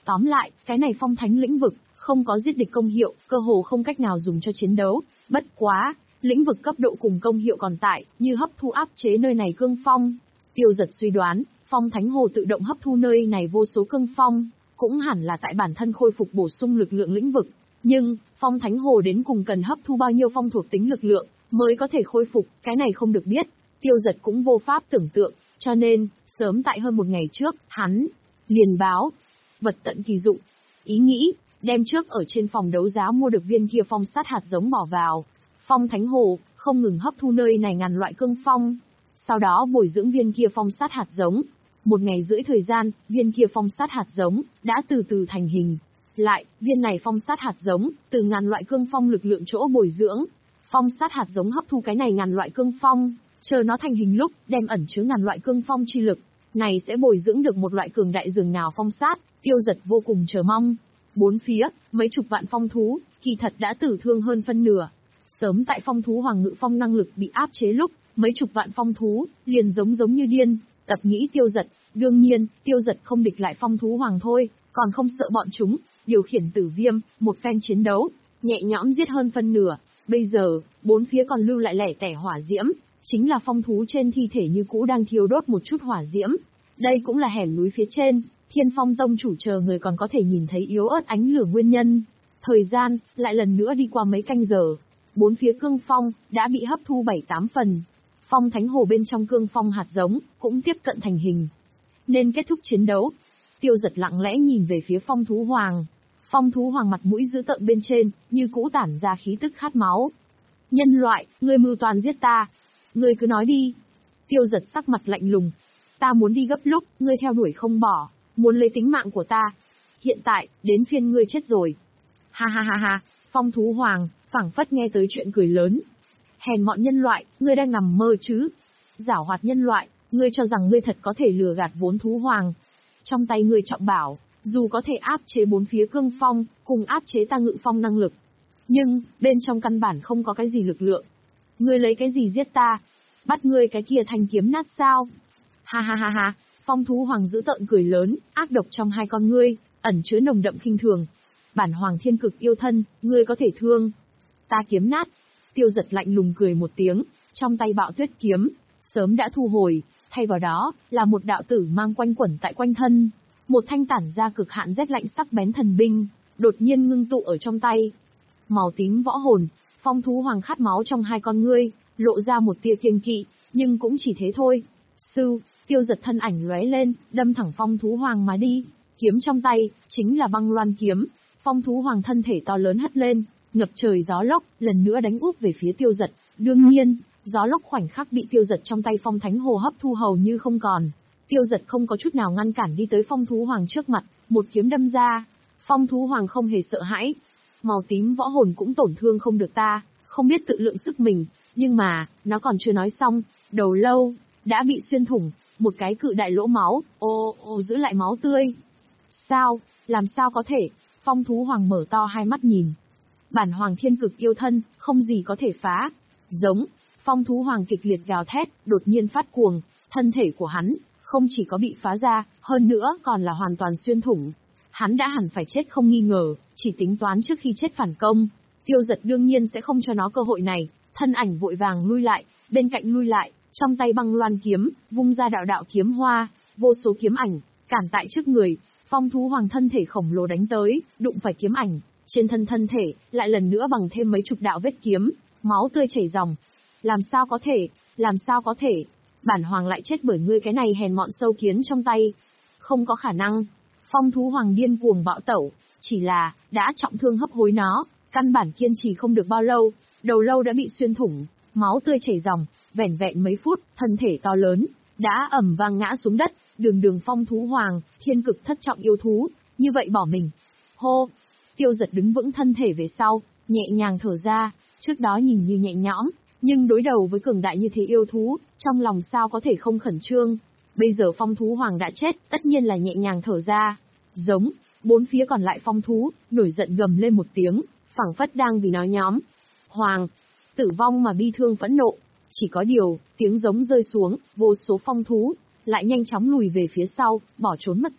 Tóm lại, cái này phong thánh lĩnh vực, không có giết địch công hiệu, cơ hồ không cách nào dùng cho chiến đấu. Bất quá, lĩnh vực cấp độ cùng công hiệu còn tại, như hấp thu áp chế nơi này cương phong. Tiêu Giật suy đoán, phong thánh hồ tự động hấp thu nơi này vô số cương phong, cũng hẳn là tại bản thân khôi phục bổ sung lực lượng lĩnh vực. Nhưng, phong thánh hồ đến cùng cần hấp thu bao nhiêu phong thuộc tính lực lượng, mới có thể khôi phục, cái này không được biết. Tiêu Giật cũng vô pháp tưởng tượng, cho nên, sớm tại hơn một ngày trước, hắn liền báo, vật tận kỳ dụng. Ý nghĩ, đem trước ở trên phòng đấu giá mua được viên kia phong sát hạt giống bỏ vào. Phong thánh hồ, không ngừng hấp thu nơi này ngàn loại cương phong. Sau đó bồi dưỡng viên kia phong sát hạt giống. Một ngày rưỡi thời gian, viên kia phong sát hạt giống, đã từ từ thành hình. Lại, viên này phong sát hạt giống, từ ngàn loại cương phong lực lượng chỗ bồi dưỡng. Phong sát hạt giống hấp thu cái này ngàn loại cương phong, chờ nó thành hình lúc, đem ẩn chứa ngàn loại cương phong chi lực. Này sẽ bồi dưỡng được một loại cường đại dường nào phong sát, Tiêu Giật vô cùng chờ mong. Bốn phía, mấy chục vạn phong thú, kỳ thật đã tử thương hơn phân nửa. Sớm tại phong thú hoàng ngự phong năng lực bị áp chế lúc, mấy chục vạn phong thú, liền giống giống như điên, tập nghĩ Tiêu Giật. Đương nhiên, Tiêu Giật không địch lại phong thú hoàng thôi, còn không sợ bọn chúng, điều khiển tử viêm, một phen chiến đấu, nhẹ nhõm giết hơn phân nửa. Bây giờ, bốn phía còn lưu lại lẻ tẻ hỏa diễm, chính là phong thú trên thi thể như cũ đang thiêu đốt một chút hỏa diễm. Đây cũng là hẻm núi phía trên, Thiên Phong Tông chủ chờ người còn có thể nhìn thấy yếu ớt ánh lửa nguyên nhân. Thời gian, lại lần nữa đi qua mấy canh giờ. Bốn phía cương phong, đã bị hấp thu bảy tám phần. Phong thánh hồ bên trong cương phong hạt giống, cũng tiếp cận thành hình. Nên kết thúc chiến đấu. Tiêu Giật lặng lẽ nhìn về phía phong thú hoàng. Phong thú hoàng mặt mũi dữ tợn bên trên, như cũ tản ra khí tức khát máu. Nhân loại, ngươi mưu toàn giết ta. Ngươi cứ nói đi. Tiêu Giật sắc mặt lạnh lùng. Ta muốn đi gấp lúc, ngươi theo đuổi không bỏ, muốn lấy tính mạng của ta. Hiện tại, đến phiên ngươi chết rồi. Ha ha ha ha, phong thú hoàng, phảng phất nghe tới chuyện cười lớn. Hèn mọn nhân loại, ngươi đang nằm mơ chứ. Giảo hoạt nhân loại, ngươi cho rằng ngươi thật có thể lừa gạt vốn thú hoàng. Trong tay ngươi trọng bảo, dù có thể áp chế bốn phía cương phong, cùng áp chế ta ngự phong năng lực. Nhưng, bên trong căn bản không có cái gì lực lượng. Ngươi lấy cái gì giết ta? Bắt ngươi cái kia thanh kiếm nát sao? Ha ha ha ha, phong thú hoàng dữ tợn cười lớn, ác độc trong hai con ngươi, ẩn chứa nồng đậm khinh thường. Bản hoàng thiên cực yêu thân, ngươi có thể thương. Ta kiếm nát. Tiêu Giật lạnh lùng cười một tiếng, trong tay bạo tuyết kiếm, sớm đã thu hồi, thay vào đó, là một đạo tử mang quanh quẩn tại quanh thân. Một thanh tản ra cực hạn rét lạnh sắc bén thần binh, đột nhiên ngưng tụ ở trong tay. Màu tím võ hồn, phong thú hoàng khát máu trong hai con ngươi, lộ ra một tia kiêng kỵ, nhưng cũng chỉ thế thôi. Sư, Tiêu Giật thân ảnh lóe lên, đâm thẳng phong thú hoàng mà đi. Kiếm trong tay, chính là băng loan kiếm. Phong thú hoàng thân thể to lớn hất lên, ngập trời gió lốc, lần nữa đánh úp về phía Tiêu Giật. Đương nhiên, gió lốc khoảnh khắc bị Tiêu Giật trong tay phong thánh hồ hấp thu hầu như không còn. Tiêu Giật không có chút nào ngăn cản đi tới phong thú hoàng trước mặt, một kiếm đâm ra. Phong thú hoàng không hề sợ hãi. Màu tím võ hồn cũng tổn thương không được ta, không biết tự lượng sức mình, nhưng mà, nó còn chưa nói xong, đầu lâu đã bị xuyên thủng, một cái cự đại lỗ máu, ô ô giữ lại máu tươi. Sao, làm sao có thể? Phong thú hoàng mở to hai mắt nhìn. Bản hoàng thiên cực yêu thân, không gì có thể phá. Giống, phong thú hoàng kịch liệt gào thét, đột nhiên phát cuồng, thân thể của hắn, không chỉ có bị phá ra, hơn nữa còn là hoàn toàn xuyên thủng. Hắn đã hẳn phải chết không nghi ngờ, chỉ tính toán trước khi chết phản công. Tiêu Giật đương nhiên sẽ không cho nó cơ hội này, thân ảnh vội vàng lui lại, bên cạnh lui lại, trong tay băng loan kiếm, vung ra đạo đạo kiếm hoa, vô số kiếm ảnh, cản tại trước người. Phong thú hoàng thân thể khổng lồ đánh tới, đụng phải kiếm ảnh, trên thân thân thể, lại lần nữa bằng thêm mấy chục đạo vết kiếm, máu tươi chảy ròng. Làm sao có thể, làm sao có thể, bản hoàng lại chết bởi ngươi cái này hèn mọn sâu kiến trong tay. Không có khả năng. Phong thú hoàng điên cuồng bạo tẩu, chỉ là, đã trọng thương hấp hối nó, căn bản kiên trì không được bao lâu, đầu lâu đã bị xuyên thủng, máu tươi chảy ròng, vẻn vẹn mấy phút, thân thể to lớn, đã ầm vang ngã xuống đất. Đường đường phong thú hoàng, thiên cực thất trọng yêu thú, như vậy bỏ mình. Hô! Tiêu Giật đứng vững thân thể về sau, nhẹ nhàng thở ra, trước đó nhìn như nhẹ nhõm, nhưng đối đầu với cường đại như thế yêu thú, trong lòng sao có thể không khẩn trương. Bây giờ phong thú hoàng đã chết, tất nhiên là nhẹ nhàng thở ra. Giống, bốn phía còn lại phong thú, nổi giận gầm lên một tiếng, phảng phất đang vì nó nhóm. Hoàng! Tử vong mà bi thương phẫn nộ. Chỉ có điều, tiếng giống rơi xuống, vô số phong thú lại nhanh chóng lùi về phía sau, bỏ trốn mất dạng,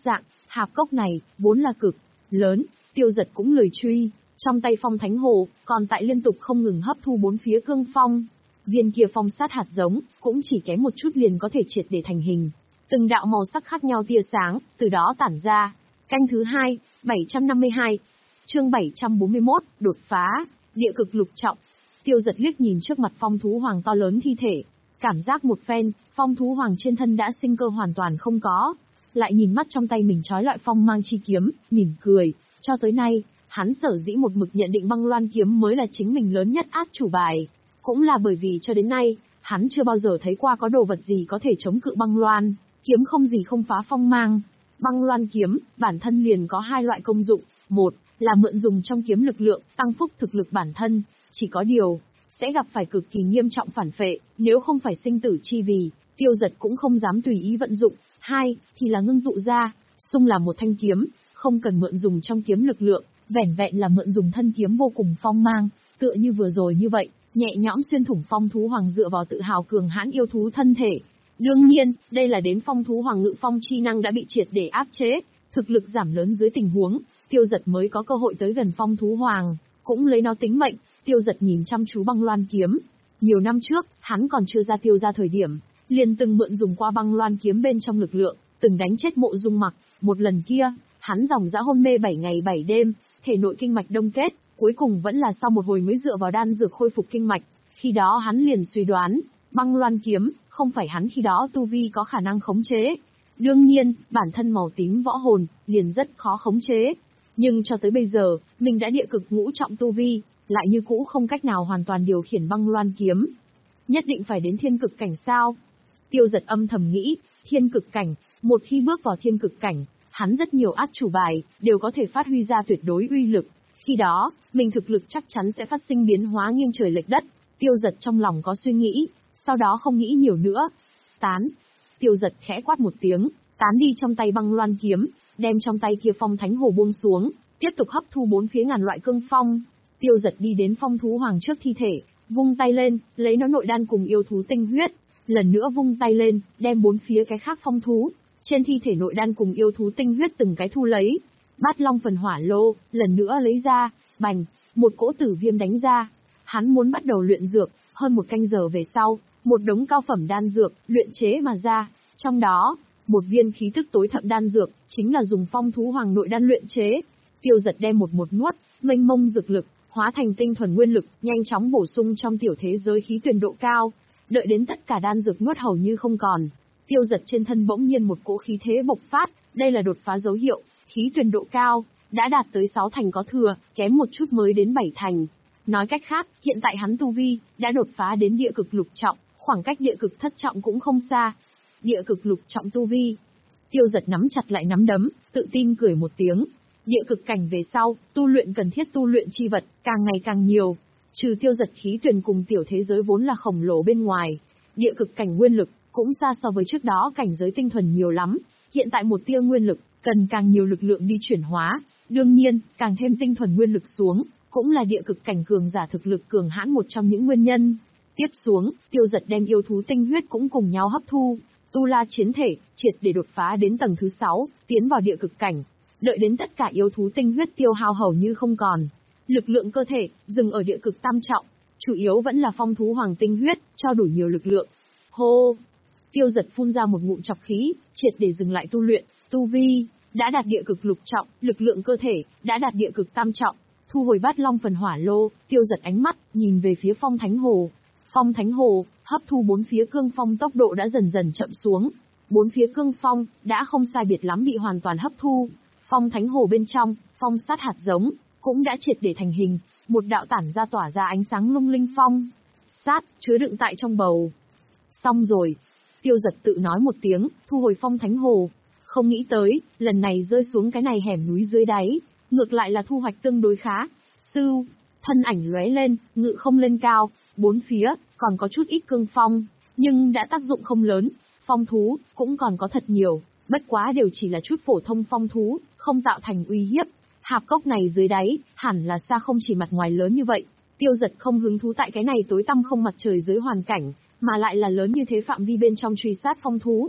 Hạp cốc này, vốn là cực lớn, Tiêu Dật cũng lười truy, trong tay phong thánh hồ, còn tại liên tục không ngừng hấp thu bốn phía cương phong. Viên kia phong sát hạt giống, cũng chỉ kém một chút liền có thể triệt để thành hình. Từng đạo màu sắc khác nhau tia sáng, từ đó tản ra. Canh thứ hai, bảy trăm năm mươi hai. Chương bảy trăm bốn mươi mốt, đột phá, địa cực lục trọng. Tiêu Dật liếc nhìn trước mặt phong thú hoàng to lớn thi thể. Cảm giác một phen, phong thú hoàng trên thân đã sinh cơ hoàn toàn không có. Lại nhìn mắt trong tay mình trói loại phong mang chi kiếm, mỉm cười. Cho tới nay, hắn sở dĩ một mực nhận định băng loan kiếm mới là chính mình lớn nhất át chủ bài. Cũng là bởi vì cho đến nay, hắn chưa bao giờ thấy qua có đồ vật gì có thể chống cự băng loan, kiếm không gì không phá phong mang. Băng loan kiếm, bản thân liền có hai loại công dụng. Một, là mượn dùng trong kiếm lực lượng, tăng phúc thực lực bản thân. Chỉ có điều, sẽ gặp phải cực kỳ nghiêm trọng phản phệ, nếu không phải sinh tử chi vì, Tiêu Dật cũng không dám tùy ý vận dụng. Hai, thì là ngưng tụ ra, xung là một thanh kiếm, không cần mượn dùng trong kiếm lực lượng, vẻn vẹn là mượn dùng thân kiếm vô cùng phong mang, tựa như vừa rồi như vậy, nhẹ nhõm xuyên thủng phong thú hoàng dựa vào tự hào cường hãn yêu thú thân thể. Đương nhiên, đây là đến phong thú hoàng ngự phong chi năng đã bị triệt để áp chế, thực lực giảm lớn dưới tình huống, Tiêu Dật mới có cơ hội tới gần phong thú hoàng, cũng lấy nó tính mệnh. Tiêu Dật nhìn chăm chú băng loan kiếm. Nhiều năm trước, hắn còn chưa ra Tiêu gia thời điểm, liền từng mượn dùng qua băng loan kiếm bên trong lực lượng, từng đánh chết Mộ Dung Mặc. Một lần kia, hắn dòng dã hôn mê bảy ngày bảy đêm, thể nội kinh mạch đông kết, cuối cùng vẫn là sau một hồi mới dựa vào đan dược khôi phục kinh mạch. Khi đó hắn liền suy đoán, băng loan kiếm, không phải hắn khi đó tu vi có khả năng khống chế. Đương nhiên, bản thân màu tím võ hồn, liền rất khó khống chế. Nhưng cho tới bây giờ, mình đã địa cực ngũ trọng tu vi, lại như cũ không cách nào hoàn toàn điều khiển băng loan kiếm. Nhất định phải đến thiên cực cảnh sao? Tiêu Dật âm thầm nghĩ, thiên cực cảnh, một khi bước vào thiên cực cảnh, hắn rất nhiều át chủ bài, đều có thể phát huy ra tuyệt đối uy lực. Khi đó, mình thực lực chắc chắn sẽ phát sinh biến hóa nghiêng trời lệch đất. Tiêu Dật trong lòng có suy nghĩ, sau đó không nghĩ nhiều nữa. Tán. Tiêu Dật khẽ quát một tiếng, tán đi trong tay băng loan kiếm, đem trong tay kia phong thánh hồ buông xuống, tiếp tục hấp thu bốn phía ngàn loại cương phong. Tiêu Dật đi đến phong thú hoàng trước thi thể, vung tay lên, lấy nó nội đan cùng yêu thú tinh huyết, lần nữa vung tay lên, đem bốn phía cái khác phong thú, trên thi thể nội đan cùng yêu thú tinh huyết từng cái thu lấy. Bát long phần hỏa lô, lần nữa lấy ra, bành, một cỗ tử viêm đánh ra. Hắn muốn bắt đầu luyện dược, hơn một canh giờ về sau, một đống cao phẩm đan dược, luyện chế mà ra, trong đó, một viên khí tức tối thậm đan dược, chính là dùng phong thú hoàng nội đan luyện chế. Tiêu Dật đem một một nuốt, mênh mông dược lực, hóa thành tinh thuần nguyên lực, nhanh chóng bổ sung trong tiểu thế giới khí tuyền độ cao. Đợi đến tất cả đan dược nuốt hầu như không còn, Tiêu Dật trên thân bỗng nhiên một cỗ khí thế bộc phát, đây là đột phá dấu hiệu, khí tuyền độ cao, đã đạt tới sáu thành có thừa, kém một chút mới đến bảy thành. Nói cách khác, hiện tại hắn tu vi, đã đột phá đến địa cực lục trọng, khoảng cách địa cực thất trọng cũng không xa. Địa cực lục trọng tu vi. Tiêu Dật nắm chặt lại nắm đấm, tự tin cười một tiếng. Địa cực cảnh về sau, tu luyện cần thiết tu luyện chi vật, càng ngày càng nhiều. Trừ Tiêu Dật khí tuyền cùng tiểu thế giới vốn là khổng lồ bên ngoài, địa cực cảnh nguyên lực, cũng xa so với trước đó cảnh giới tinh thuần nhiều lắm. Hiện tại một tia nguyên lực, cần càng nhiều lực lượng đi chuyển hóa. Đương nhiên, càng thêm tinh thuần nguyên lực xuống, cũng là địa cực cảnh cường giả thực lực cường hãn một trong những nguyên nhân. Tiếp xuống, Tiêu Dật đem yêu thú tinh huyết cũng cùng nhau hấp thu. Tu la chiến thể, triệt để đột phá đến tầng thứ sáu, tiến vào địa cực cảnh. Đợi đến tất cả yêu thú tinh huyết tiêu hao hầu như không còn. Lực lượng cơ thể, dừng ở địa cực tam trọng. Chủ yếu vẫn là phong thú hoàng tinh huyết, cho đủ nhiều lực lượng. Hô! Tiêu Dật phun ra một ngụm chọc khí, triệt để dừng lại tu luyện. Tu vi, đã đạt địa cực lục trọng, lực lượng cơ thể, đã đạt địa cực tam trọng. Thu hồi bát long phần hỏa lô, Tiêu Dật ánh mắt, nhìn về phía phong thánh hồ. Phong thánh hồ, hấp thu bốn phía cương phong tốc độ đã dần dần chậm xuống. Bốn phía cương phong, đã không sai biệt lắm bị hoàn toàn hấp thu. Phong thánh hồ bên trong, phong sát hạt giống, cũng đã triệt để thành hình, một đạo tản ra tỏa ra ánh sáng lung linh phong. Sát, chứa đựng tại trong bầu. Xong rồi. Tiêu Dật tự nói một tiếng, thu hồi phong thánh hồ. Không nghĩ tới, lần này rơi xuống cái này hẻm núi dưới đáy, ngược lại là thu hoạch tương đối khá. Sưu, thân ảnh lóe lên, ngự không lên cao, bốn phía, còn có chút ít cương phong, nhưng đã tác dụng không lớn. Phong thú, cũng còn có thật nhiều, bất quá đều chỉ là chút phổ thông phong thú, không tạo thành uy hiếp. Hạp cốc này dưới đáy, hẳn là xa không chỉ mặt ngoài lớn như vậy. Tiêu Dật không hứng thú tại cái này tối tăm không mặt trời dưới hoàn cảnh, mà lại là lớn như thế phạm vi bên trong truy sát phong thú.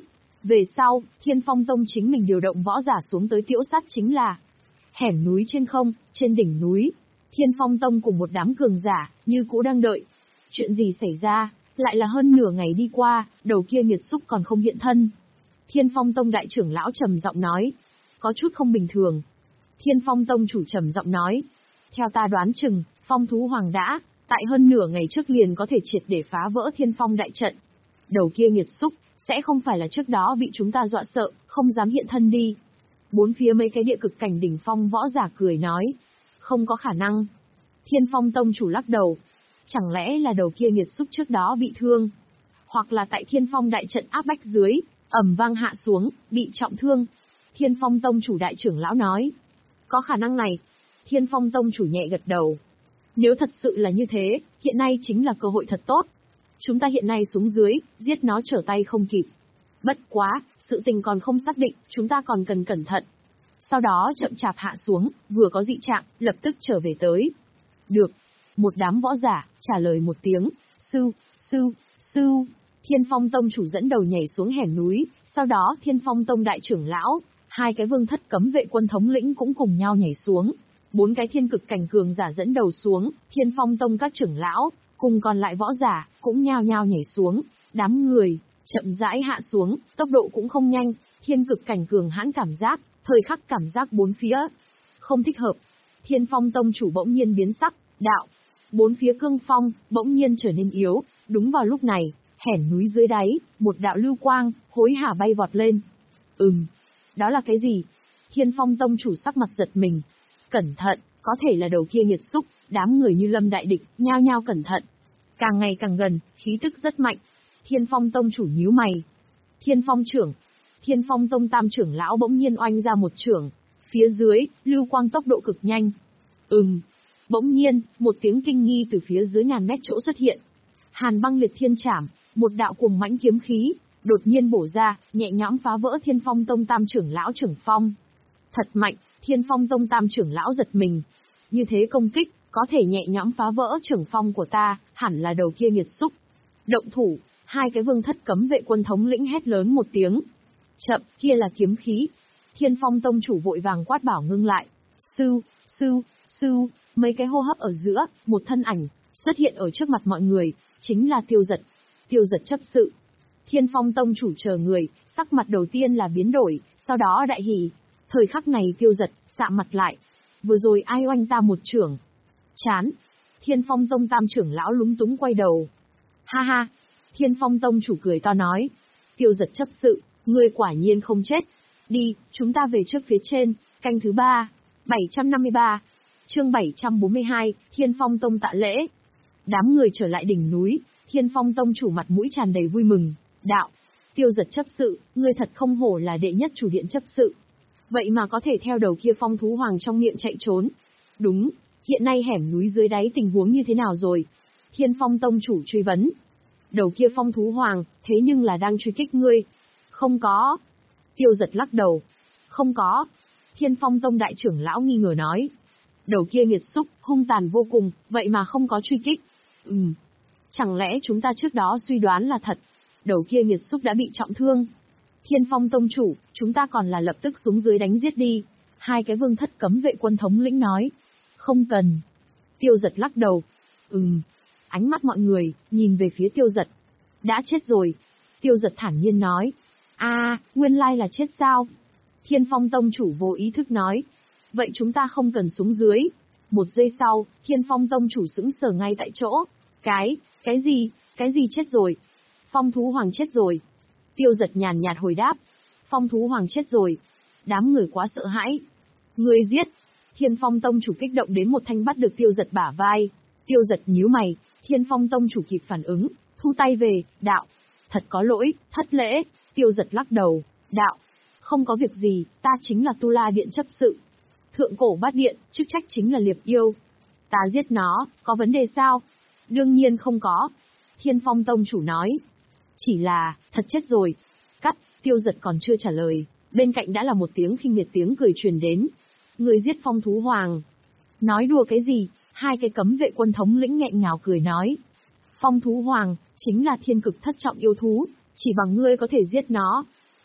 Về sau, Thiên Phong Tông chính mình điều động võ giả xuống tới tiễu sát chính là hẻm núi trên không, trên đỉnh núi. Thiên Phong Tông cùng một đám cường giả, như cũ đang đợi. Chuyện gì xảy ra, lại là hơn nửa ngày đi qua, đầu kia nghiệt xúc còn không hiện thân. Thiên Phong Tông đại trưởng lão trầm giọng nói, có chút không bình thường. Thiên Phong Tông chủ trầm giọng nói, theo ta đoán chừng, Phong Thú Hoàng đã, tại hơn nửa ngày trước liền có thể triệt để phá vỡ Thiên Phong đại trận. Đầu kia nghiệt xúc, sẽ không phải là trước đó bị chúng ta dọa sợ, không dám hiện thân đi. Bốn phía mấy cái địa cực cảnh đỉnh phong võ giả cười nói, không có khả năng. Thiên Phong Tông chủ lắc đầu, chẳng lẽ là đầu kia nghiệt xúc trước đó bị thương, hoặc là tại Thiên Phong đại trận áp bách dưới, ầm vang hạ xuống, bị trọng thương. Thiên Phong Tông chủ đại trưởng lão nói, có khả năng này. Thiên Phong Tông chủ nhẹ gật đầu. Nếu thật sự là như thế, hiện nay chính là cơ hội thật tốt. Chúng ta hiện nay xuống dưới, giết nó trở tay không kịp. Bất quá, sự tình còn không xác định, chúng ta còn cần cẩn thận. Sau đó chậm chạp hạ xuống, vừa có dị trạng, lập tức trở về tới. Được. Một đám võ giả, trả lời một tiếng, sư, sư, sư. Thiên Phong Tông chủ dẫn đầu nhảy xuống hẻm núi, sau đó Thiên Phong Tông đại trưởng lão, hai cái vương thất cấm vệ quân thống lĩnh cũng cùng nhau nhảy xuống. Bốn cái thiên cực cảnh cường giả dẫn đầu xuống, Thiên Phong Tông các trưởng lão, cùng còn lại võ giả, cũng nhao nhao nhảy xuống. Đám người, chậm rãi hạ xuống, tốc độ cũng không nhanh, thiên cực cảnh cường hãn cảm giác, thời khắc cảm giác bốn phía. Không thích hợp. Thiên Phong Tông chủ bỗng nhiên biến sắc, đạo. Bốn phía cương phong, bỗng nhiên trở nên yếu. Đúng vào lúc này, hẻm núi dưới đáy, một đạo lưu quang, hối hả bay vọt lên. Ừm, đó là cái gì? Thiên Phong Tông chủ sắc mặt giật mình. Cẩn thận, có thể là đầu kia nghiệt xúc, đám người như lâm đại địch, nhao nhao cẩn thận. Càng ngày càng gần, khí tức rất mạnh. Thiên Phong Tông chủ nhíu mày. Thiên Phong trưởng. Thiên Phong Tông tam trưởng lão bỗng nhiên oanh ra một trưởng. Phía dưới, lưu quang tốc độ cực nhanh. Ừm. Bỗng nhiên, một tiếng kinh nghi từ phía dưới ngàn mét chỗ xuất hiện. Hàn băng liệt thiên trảm, một đạo cuồng mãnh kiếm khí, đột nhiên bổ ra, nhẹ nhõm phá vỡ Thiên Phong Tông tam trưởng lão trưởng phong. Thật mạnh, Thiên Phong Tông tam trưởng lão giật mình. Như thế công kích, có thể nhẹ nhõm phá vỡ trưởng phong của ta, hẳn là đầu kia nghiệt xúc. Động thủ, hai cái vương thất cấm vệ quân thống lĩnh hét lớn một tiếng. Chậm, kia là kiếm khí. Thiên Phong Tông chủ vội vàng quát bảo ngưng lại. Sư, sư, sư, mấy cái hô hấp ở giữa, một thân ảnh, xuất hiện ở trước mặt mọi người, chính là Tiêu Dật. Tiêu Dật chấp sự. Thiên Phong Tông chủ chờ người, sắc mặt đầu tiên là biến đổi, sau đó đại hỉ. Thời khắc này Tiêu Dật, sạm mặt lại. Vừa rồi ai oanh ta một trưởng? Chán. Thiên Phong Tông tam trưởng lão lúng túng quay đầu. Ha ha. Thiên Phong Tông chủ cười to nói. Tiêu Dật chấp sự, ngươi quả nhiên không chết. Đi, chúng ta về trước phía trên, canh thứ ba. bảy trăm năm mươi ba. Chương bảy trăm bốn mươi hai, Thiên Phong Tông tạ lễ. Đám người trở lại đỉnh núi, Thiên Phong Tông chủ mặt mũi tràn đầy vui mừng. Đạo. Tiêu Dật chấp sự, ngươi thật không hổ là đệ nhất chủ điện chấp sự. Vậy mà có thể theo đầu kia Phong Thú Hoàng trong miệng chạy trốn. Đúng, hiện nay hẻm núi dưới đáy tình huống như thế nào rồi? Thiên Phong Tông chủ truy vấn. Đầu kia Phong Thú Hoàng, thế nhưng là đang truy kích ngươi. Không có. Tiêu Dật lắc đầu. Không có. Thiên Phong Tông đại trưởng lão nghi ngờ nói. Đầu kia nghiệt xúc, hung tàn vô cùng, vậy mà không có truy kích. Ừm. Chẳng lẽ chúng ta trước đó suy đoán là thật? Đầu kia nghiệt xúc đã bị trọng thương. Thiên Phong Tông chủ, chúng ta còn là lập tức xuống dưới đánh giết đi. Hai cái vương thất cấm vệ quân thống lĩnh nói. Không cần. Tiêu Dật lắc đầu. Ừm. Ánh mắt mọi người, nhìn về phía Tiêu Dật. Đã chết rồi. Tiêu Dật thản nhiên nói. À, nguyên lai là chết sao? Thiên Phong Tông chủ vô ý thức nói. Vậy chúng ta không cần xuống dưới. Một giây sau, Thiên Phong Tông chủ sững sờ ngay tại chỗ. Cái, cái gì, cái gì chết rồi? Phong Thú Hoàng chết rồi. Tiêu Dật nhàn nhạt hồi đáp. Phong Thú Hoàng chết rồi. Đám người quá sợ hãi. Người giết. Thiên Phong Tông chủ kích động đến một thanh bắt được Tiêu Dật bả vai. Tiêu Dật nhíu mày, Thiên Phong Tông chủ kịp phản ứng, thu tay về, đạo. Thật có lỗi, thất lễ. Tiêu Dật lắc đầu, đạo. Không có việc gì, ta chính là Tu La Điện chấp sự. Thượng cổ bát điện, chức trách chính là liệp yêu. Ta giết nó, có vấn đề sao? Đương nhiên không có. Thiên Phong Tông chủ nói. Chỉ là, thật chết rồi. Cắt, Tiêu Dật còn chưa trả lời. Bên cạnh đã là một tiếng khinh miệt tiếng cười truyền đến. Người giết Phong Thú Hoàng. Nói đùa cái gì? Hai cái cấm vệ quân thống lĩnh nghẹn ngào cười nói. Phong Thú Hoàng, chính là thiên cực thất trọng yêu thú. Chỉ bằng ngươi có thể giết nó.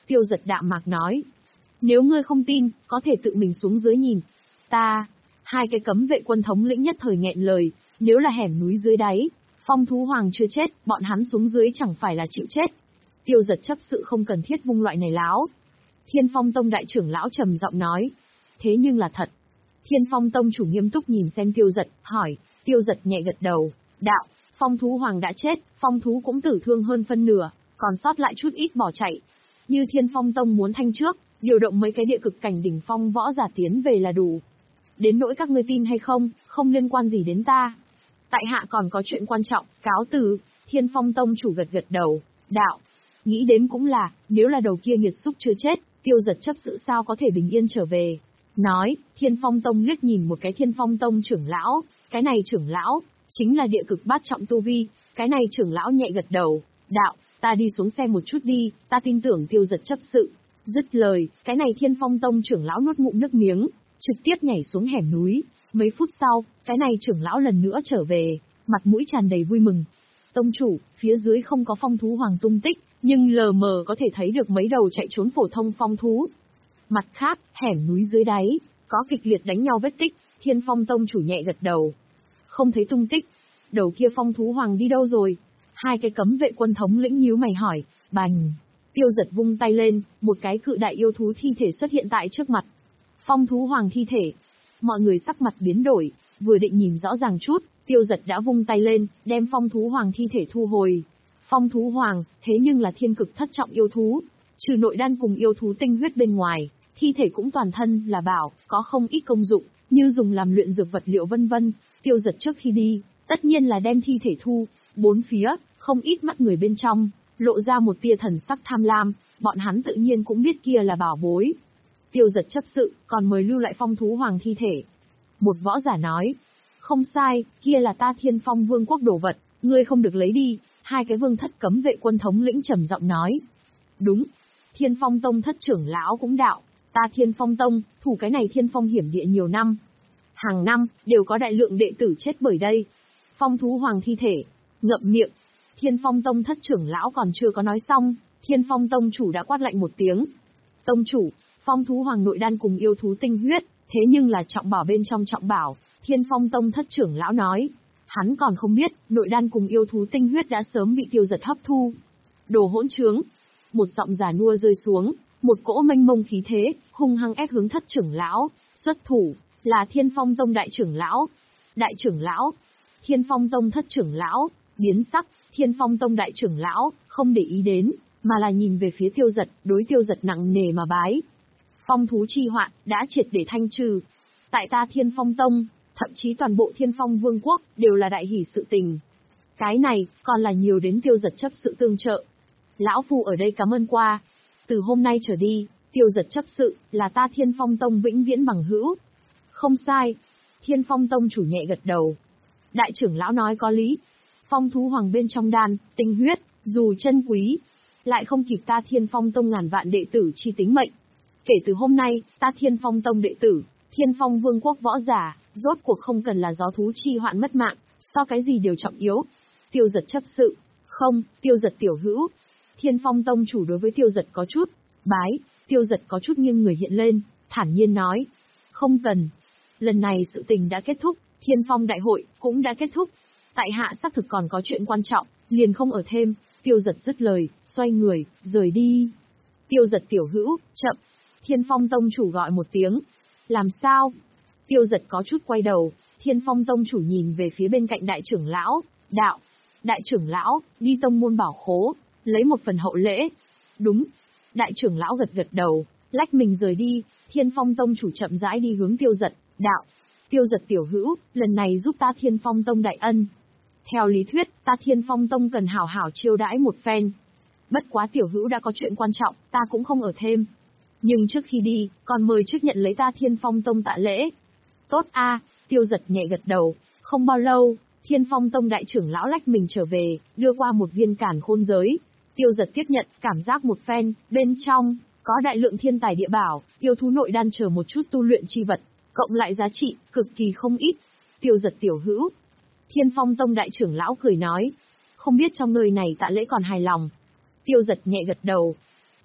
Tiêu Giật đạm mạc nói. Nếu ngươi không tin, có thể tự mình xuống dưới nhìn. Ta, hai cái cấm vệ quân thống lĩnh nhất thời nghẹn lời, nếu là hẻm núi dưới đáy, Phong thú hoàng chưa chết, bọn hắn xuống dưới chẳng phải là chịu chết. Tiêu Giật chấp sự không cần thiết vung loại này láo. Thiên Phong Tông đại trưởng lão trầm giọng nói. Thế nhưng là thật. Thiên Phong Tông chủ nghiêm túc nhìn xem Tiêu Giật, hỏi. Tiêu Giật nhẹ gật đầu. Đạo, Phong thú hoàng đã chết, phong thú cũng tử thương hơn phân nửa, còn sót lại chút ít bỏ chạy. Như Thiên Phong Tông muốn thanh trước, điều động mấy cái địa cực cảnh đỉnh phong võ giả tiến về là đủ. Đến nỗi các ngươi tin hay không, không liên quan gì đến ta. Tại hạ còn có chuyện quan trọng, cáo từ. Thiên Phong Tông chủ gật gật đầu. Đạo, nghĩ đến cũng là, nếu là đầu kia nghiệt xúc chưa chết, Tiêu Giật chấp sự sao có thể bình yên trở về. Nói, Thiên Phong Tông liếc nhìn một cái Thiên Phong Tông trưởng lão, cái này trưởng lão, chính là địa cực bát trọng tu vi, cái này trưởng lão nhẹ gật đầu. Đạo, ta đi xuống xem một chút đi, ta tin tưởng Tiêu Giật chấp sự. Dứt lời, cái này Thiên Phong Tông trưởng lão nuốt ngụm nước miếng, trực tiếp nhảy xuống hẻm núi. Mấy phút sau, cái này trưởng lão lần nữa trở về, mặt mũi tràn đầy vui mừng. Tông chủ, phía dưới không có phong thú hoàng tung tích, nhưng lờ mờ có thể thấy được mấy đầu chạy trốn phổ thông phong thú. Mặt khác, hẻm núi dưới đáy, có kịch liệt đánh nhau vết tích, Thiên Phong Tông chủ nhẹ gật đầu. Không thấy tung tích, đầu kia phong thú hoàng đi đâu rồi? Hai cái cấm vệ quân thống lĩnh nhíu mày hỏi. Bành! Tiêu Giật vung tay lên, một cái cự đại yêu thú thi thể xuất hiện tại trước mặt. Phong thú hoàng thi thể. Mọi người sắc mặt biến đổi, vừa định nhìn rõ ràng chút, Tiêu Giật đã vung tay lên, đem phong thú hoàng thi thể thu hồi. Phong thú hoàng, thế nhưng là thiên cực thất trọng yêu thú, trừ nội đan cùng yêu thú tinh huyết bên ngoài, thi thể cũng toàn thân là bảo, có không ít công dụng, như dùng làm luyện dược vật liệu vân vân. Tiêu Giật trước khi đi, tất nhiên là đem thi thể thu, bốn phía, không ít mắt người bên trong, lộ ra một tia thần sắc tham lam, bọn hắn tự nhiên cũng biết kia là bảo bối. Tiêu Giật chấp sự, còn mời lưu lại phong thú hoàng thi thể. Một võ giả nói, không sai, kia là ta Thiên Phong Vương quốc đồ vật, ngươi không được lấy đi. Hai cái vương thất cấm vệ quân thống lĩnh trầm giọng nói. Đúng, Thiên Phong Tông thất trưởng lão cũng đạo, ta Thiên Phong Tông, thủ cái này Thiên Phong hiểm địa nhiều năm. Hàng năm, đều có đại lượng đệ tử chết bởi đây. Phong thú hoàng thi thể, ngậm miệng. Thiên Phong Tông thất trưởng lão còn chưa có nói xong, Thiên Phong Tông chủ đã quát lạnh một tiếng. Tông chủ, phong thú hoàng nội đan cùng yêu thú tinh huyết, thế nhưng là trọng bảo bên trong trọng bảo, Thiên Phong Tông thất trưởng lão nói. Hắn còn không biết, nội đan cùng yêu thú tinh huyết đã sớm bị Tiêu Giật hấp thu. Đồ hỗn trướng. Một giọng già nua rơi xuống, một cỗ mênh mông khí thế, hung hăng ép hướng thất trưởng lão, xuất thủ, là Thiên Phong Tông đại trưởng lão. Đại trưởng lão, Thiên Phong Tông thất trưởng lão, biến sắc, Thiên Phong Tông đại trưởng lão, không để ý đến, mà là nhìn về phía Tiêu Giật, đối Tiêu Giật nặng nề mà bái. Phong thú chi hoạn, đã triệt để thanh trừ. Tại ta Thiên Phong Tông, thậm chí toàn bộ Thiên Phong Vương quốc, đều là đại hỷ sự tình. Cái này, còn là nhiều đến Tiêu Giật chấp sự tương trợ. Lão Phu ở đây cảm ơn qua. Từ hôm nay trở đi, Tiêu Giật chấp sự, là ta Thiên Phong Tông vĩnh viễn bằng hữu. Không sai. Thiên Phong Tông chủ nhẹ gật đầu. Đại trưởng lão nói có lý. Phong thú hoàng bên trong đan, tinh huyết, dù chân quý, lại không kịp ta Thiên Phong Tông ngàn vạn đệ tử chi tính mệnh. Kể từ hôm nay, ta Thiên Phong Tông đệ tử, Thiên Phong Vương quốc võ giả, rốt cuộc không cần là gió thú chi hoạn mất mạng, so cái gì đều trọng yếu. Tiêu Giật chấp sự, không, Tiêu Giật tiểu hữu. Thiên Phong Tông chủ đối với Tiêu Giật có chút bái, Tiêu Giật có chút nghiêng người hiện lên, thản nhiên nói, không cần. Lần này sự tình đã kết thúc, Thiên Phong đại hội cũng đã kết thúc. Tại hạ xác thực còn có chuyện quan trọng, liền không ở thêm. Tiêu Giật dứt lời, xoay người, rời đi. Tiêu Giật tiểu hữu, chậm. Thiên Phong Tông chủ gọi một tiếng. Làm sao? Tiêu Giật có chút quay đầu, Thiên Phong Tông chủ nhìn về phía bên cạnh đại trưởng lão, đạo. Đại trưởng lão, đi tông môn bảo khố, lấy một phần hậu lễ. Đúng. Đại trưởng lão gật gật đầu, lách mình rời đi. Thiên Phong Tông chủ chậm rãi đi hướng Tiêu Giật, đạo. Tiêu Giật tiểu hữu, lần này giúp ta Thiên Phong Tông đại ân. Theo lý thuyết, ta Thiên Phong Tông cần hảo hảo chiêu đãi một phen. Bất quá tiểu hữu đã có chuyện quan trọng, ta cũng không ở thêm. Nhưng trước khi đi, còn mời trước nhận lấy ta Thiên Phong Tông tạ lễ. Tốt a, Tiêu Giật nhẹ gật đầu. Không bao lâu, Thiên Phong Tông đại trưởng lão lách mình trở về, đưa qua một viên càn khôn giới. Tiêu Giật tiếp nhận, cảm giác một phen, bên trong có đại lượng thiên tài địa bảo, yêu thú nội đan chờ một chút tu luyện chi vật, cộng lại giá trị cực kỳ không ít. Tiêu Giật tiểu hữu. Thiên Phong Tông đại trưởng lão cười nói, không biết trong nơi này tạ lễ còn hài lòng. Tiêu Giật nhẹ gật đầu.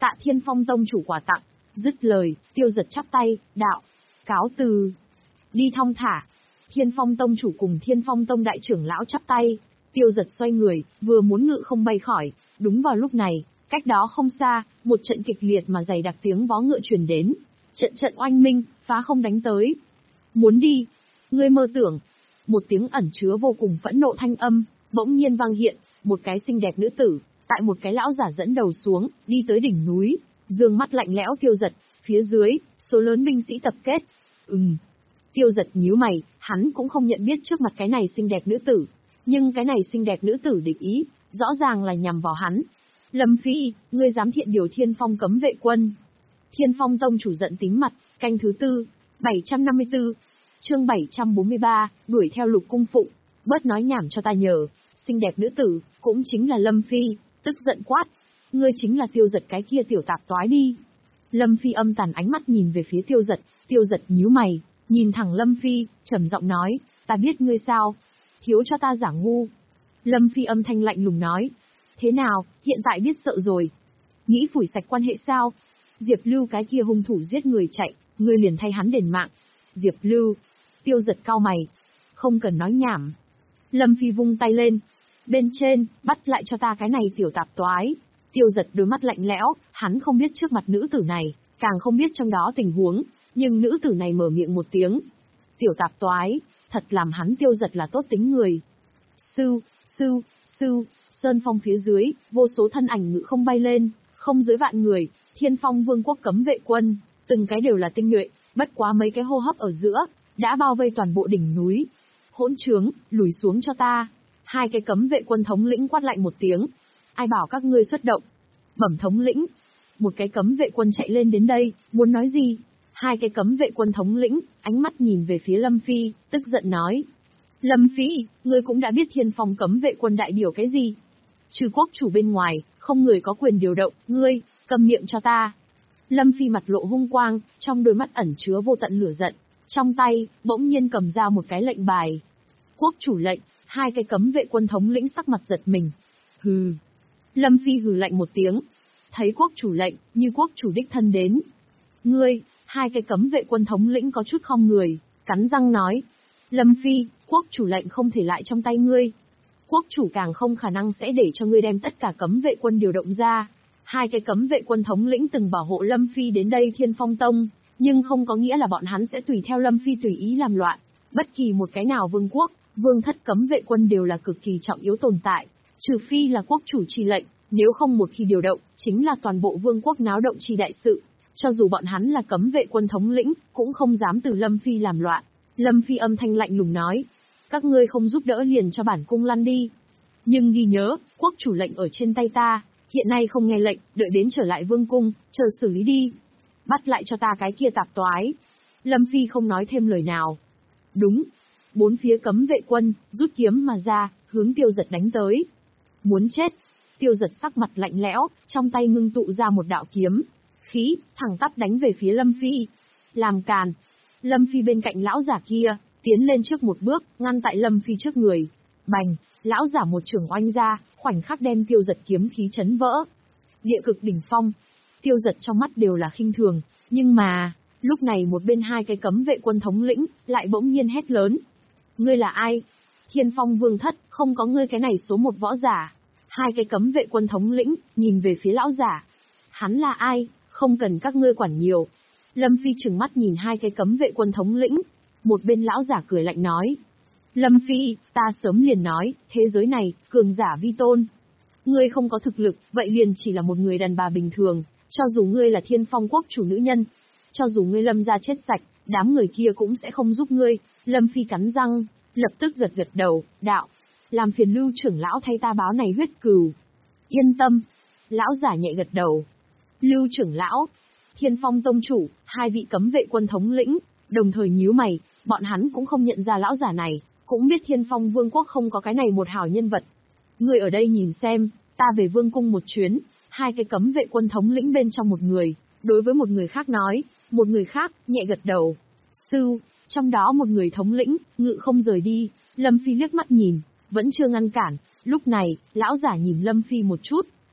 Tạ Thiên Phong tông chủ quà tặng. Dứt lời, Tiêu Giật chắp tay, đạo. Cáo từ. Đi thong thả. Thiên Phong tông chủ cùng Thiên Phong tông đại trưởng lão chắp tay. Tiêu Giật xoay người, vừa muốn ngự không bay khỏi. Đúng vào lúc này, cách đó không xa, một trận kịch liệt mà dày đặc tiếng vó ngựa truyền đến. Trận trận oanh minh, phá không đánh tới. Muốn đi. Ngươi mơ tưởng. Một tiếng ẩn chứa vô cùng phẫn nộ thanh âm, bỗng nhiên vang hiện, một cái xinh đẹp nữ tử, tại một cái lão giả dẫn đầu xuống, đi tới đỉnh núi, dương mắt lạnh lẽo Tiêu Giật, phía dưới, số lớn binh sĩ tập kết. Ừm. Tiêu Giật nhíu mày, hắn cũng không nhận biết trước mặt cái này xinh đẹp nữ tử, nhưng cái này xinh đẹp nữ tử địch ý, rõ ràng là nhằm vào hắn. Lâm Phi, ngươi dám thiện điều Thiên Phong cấm vệ quân. Thiên Phong tông chủ giận tím mặt, canh thứ tư, bảy trăm năm mươi tư. Chương bảy trăm bốn mươi ba, đuổi theo Lục cung phụng, bớt nói nhảm cho ta nhờ. Xinh đẹp nữ tử, cũng chính là Lâm Phi, tức giận quát. Ngươi chính là Tiêu Giật cái kia tiểu tạp toái đi. Lâm Phi âm tàn ánh mắt nhìn về phía Tiêu Giật, Tiêu Giật nhíu mày, nhìn thẳng Lâm Phi, trầm giọng nói, ta biết ngươi sao? Thiếu cho ta giả ngu. Lâm Phi âm thanh lạnh lùng nói, thế nào, hiện tại biết sợ rồi. Nghĩ phủi sạch quan hệ sao? Diệp Lưu cái kia hung thủ giết người chạy, ngươi liền thay hắn đền mạng. Diệp Lưu. Tiêu Giật cau mày. Không cần nói nhảm. Lâm Phi vung tay lên. Bên trên, bắt lại cho ta cái này tiểu tạp toái. Tiêu Giật đôi mắt lạnh lẽo, hắn không biết trước mặt nữ tử này, càng không biết trong đó tình huống, nhưng nữ tử này mở miệng một tiếng. Tiểu tạp toái, thật làm hắn Tiêu Giật là tốt tính người. Sư, sư, sư, sơn phong phía dưới, vô số thân ảnh ngự không bay lên, không dưới vạn người, Thiên Phong Vương quốc cấm vệ quân, từng cái đều là tinh nhuệ, bất quá mấy cái hô hấp ở giữa, đã bao vây toàn bộ đỉnh núi. Hỗn trướng, lùi xuống cho ta. Hai cái cấm vệ quân thống lĩnh quát lạnh một tiếng. Ai bảo các ngươi xuất động? Bẩm thống lĩnh. Một cái cấm vệ quân chạy lên đến đây, muốn nói gì? Hai cái cấm vệ quân thống lĩnh, ánh mắt nhìn về phía Lâm Phi, tức giận nói. Lâm Phi, ngươi cũng đã biết Thiên Phong cấm vệ quân đại biểu cái gì? Trừ quốc chủ bên ngoài, không người có quyền điều động, ngươi, cầm miệng cho ta. Lâm Phi mặt lộ hung quang, trong đôi mắt ẩn chứa vô tận lửa giận. Trong tay, bỗng nhiên cầm ra một cái lệnh bài. Quốc chủ lệnh, hai cái cấm vệ quân thống lĩnh sắc mặt giật mình. Hừ. Lâm Phi hừ lạnh một tiếng. Thấy quốc chủ lệnh, như quốc chủ đích thân đến. Ngươi, hai cái cấm vệ quân thống lĩnh có chút khom người, cắn răng nói. Lâm Phi, quốc chủ lệnh không thể lại trong tay ngươi. Quốc chủ càng không khả năng sẽ để cho ngươi đem tất cả cấm vệ quân điều động ra. Hai cái cấm vệ quân thống lĩnh từng bảo hộ Lâm Phi đến đây Thiên Phong Tông, nhưng không có nghĩa là bọn hắn sẽ tùy theo Lâm Phi tùy ý làm loạn. Bất kỳ một cái nào vương quốc, vương thất cấm vệ quân đều là cực kỳ trọng yếu tồn tại, trừ phi là quốc chủ chỉ lệnh, nếu không một khi điều động, chính là toàn bộ vương quốc náo động chi đại sự. Cho dù bọn hắn là cấm vệ quân thống lĩnh, cũng không dám từ Lâm Phi làm loạn. Lâm Phi âm thanh lạnh lùng nói, các ngươi không giúp đỡ liền cho bản cung lăn đi. Nhưng ghi nhớ, quốc chủ lệnh ở trên tay ta, hiện nay không nghe lệnh, đợi đến trở lại vương cung, chờ xử lý đi. Bắt lại cho ta cái kia tạp toái. Lâm Phi không nói thêm lời nào. Đúng. Bốn phía cấm vệ quân, rút kiếm mà ra, hướng Tiêu Giật đánh tới. Muốn chết. Tiêu Giật sắc mặt lạnh lẽo, trong tay ngưng tụ ra một đạo kiếm. Khí, thẳng tắp đánh về phía Lâm Phi. Làm càn. Lâm Phi bên cạnh lão giả kia, tiến lên trước một bước, ngăn tại Lâm Phi trước người. Bành, lão giả một trường oanh ra, khoảnh khắc đem Tiêu Giật kiếm khí chấn vỡ. Địa cực đỉnh phong. Tiêu Giật trong mắt đều là khinh thường, nhưng mà, lúc này một bên hai cái cấm vệ quân thống lĩnh, lại bỗng nhiên hét lớn. Ngươi là ai? Thiên Phong Vương thất, không có ngươi cái này số một võ giả. Hai cái cấm vệ quân thống lĩnh, nhìn về phía lão giả. Hắn là ai? Không cần các ngươi quản nhiều. Lâm Phi trừng mắt nhìn hai cái cấm vệ quân thống lĩnh. Một bên lão giả cười lạnh nói. Lâm Phi, ta sớm liền nói, thế giới này, cường giả vi tôn. Ngươi không có thực lực, vậy liền chỉ là một người đàn bà bình thường. Cho dù ngươi là Thiên Phong quốc chủ nữ nhân, cho dù ngươi Lâm gia chết sạch, đám người kia cũng sẽ không giúp ngươi. Lâm Phi cắn răng, lập tức gật gật đầu, đạo. Làm phiền Lưu trưởng lão thay ta báo này huyết cừu. Yên tâm. Lão giả nhẹ gật đầu. Lưu trưởng lão, Thiên Phong tông chủ, hai vị cấm vệ quân thống lĩnh, đồng thời nhíu mày, bọn hắn cũng không nhận ra lão giả này, cũng biết Thiên Phong Vương quốc không có cái này một hảo nhân vật. Ngươi ở đây nhìn xem, ta về vương cung một chuyến. Hai cái cấm vệ quân thống lĩnh bên trong một người, đối với một người khác nói, một người khác, nhẹ gật đầu. Sư, trong đó một người thống lĩnh, ngự không rời đi, Lâm Phi liếc mắt nhìn, vẫn chưa ngăn cản. Lúc này, lão giả nhìn Lâm Phi một chút,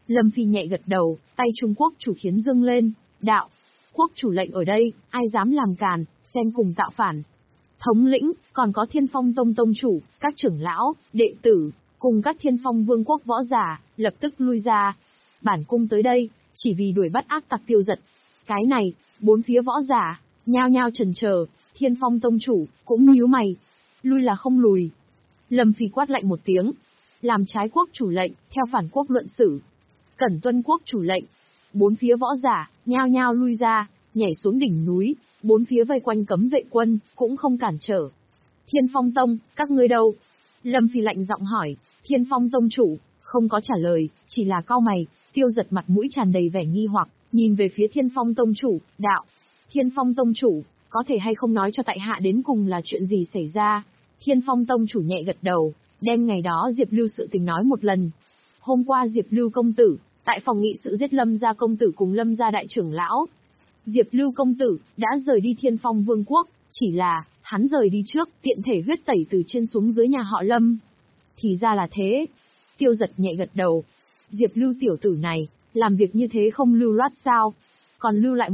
Lâm Phi nhẹ gật đầu, tay Trung Quốc chủ khiến dâng lên, đạo. Quốc chủ lệnh ở đây, ai dám làm càn, xem cùng tạo phản. Thống lĩnh, còn có Thiên Phong Tông tông chủ, các trưởng lão, đệ tử, cùng các Thiên Phong Vương quốc võ giả, lập tức lui ra. Bản cung tới đây, chỉ vì đuổi bắt ác tặc Tiêu Dật. Cái này, bốn phía võ giả, nhao nhao chần chờ, Thiên Phong tông chủ, cũng nhíu mày. Lui là không lùi. Lâm Phi quát lạnh một tiếng. Làm trái quốc chủ lệnh, theo phản quốc luận xử. Cẩn tuân quốc chủ lệnh. Bốn phía võ giả, nhao nhao lui ra, nhảy xuống đỉnh núi, bốn phía vây quanh cấm vệ quân, cũng không cản trở. Thiên Phong Tông, các ngươi đâu? Lâm Phi lạnh giọng hỏi, Thiên Phong Tông chủ, không có trả lời, chỉ là cau mày. Tiêu Dật mặt mũi tràn đầy vẻ nghi hoặc, nhìn về phía Thiên Phong Tông chủ, đạo. Thiên Phong Tông chủ, có thể hay không nói cho tại hạ đến cùng là chuyện gì xảy ra? Thiên Phong Tông chủ nhẹ gật đầu, đem ngày đó Diệp Lưu sự tình nói một lần. Hôm qua Diệp Lưu công tử, tại phòng nghị sự giết Lâm gia công tử cùng Lâm gia đại trưởng lão. Diệp Lưu công tử, đã rời đi Thiên Phong Vương quốc, chỉ là, hắn rời đi trước, tiện thể huyết tẩy từ trên xuống dưới nhà họ Lâm. Thì ra là thế. Tiêu Dật nhẹ gật đầu. Diệp Lưu tiểu tử này, làm việc như thế không lưu loát sao? Còn lưu lại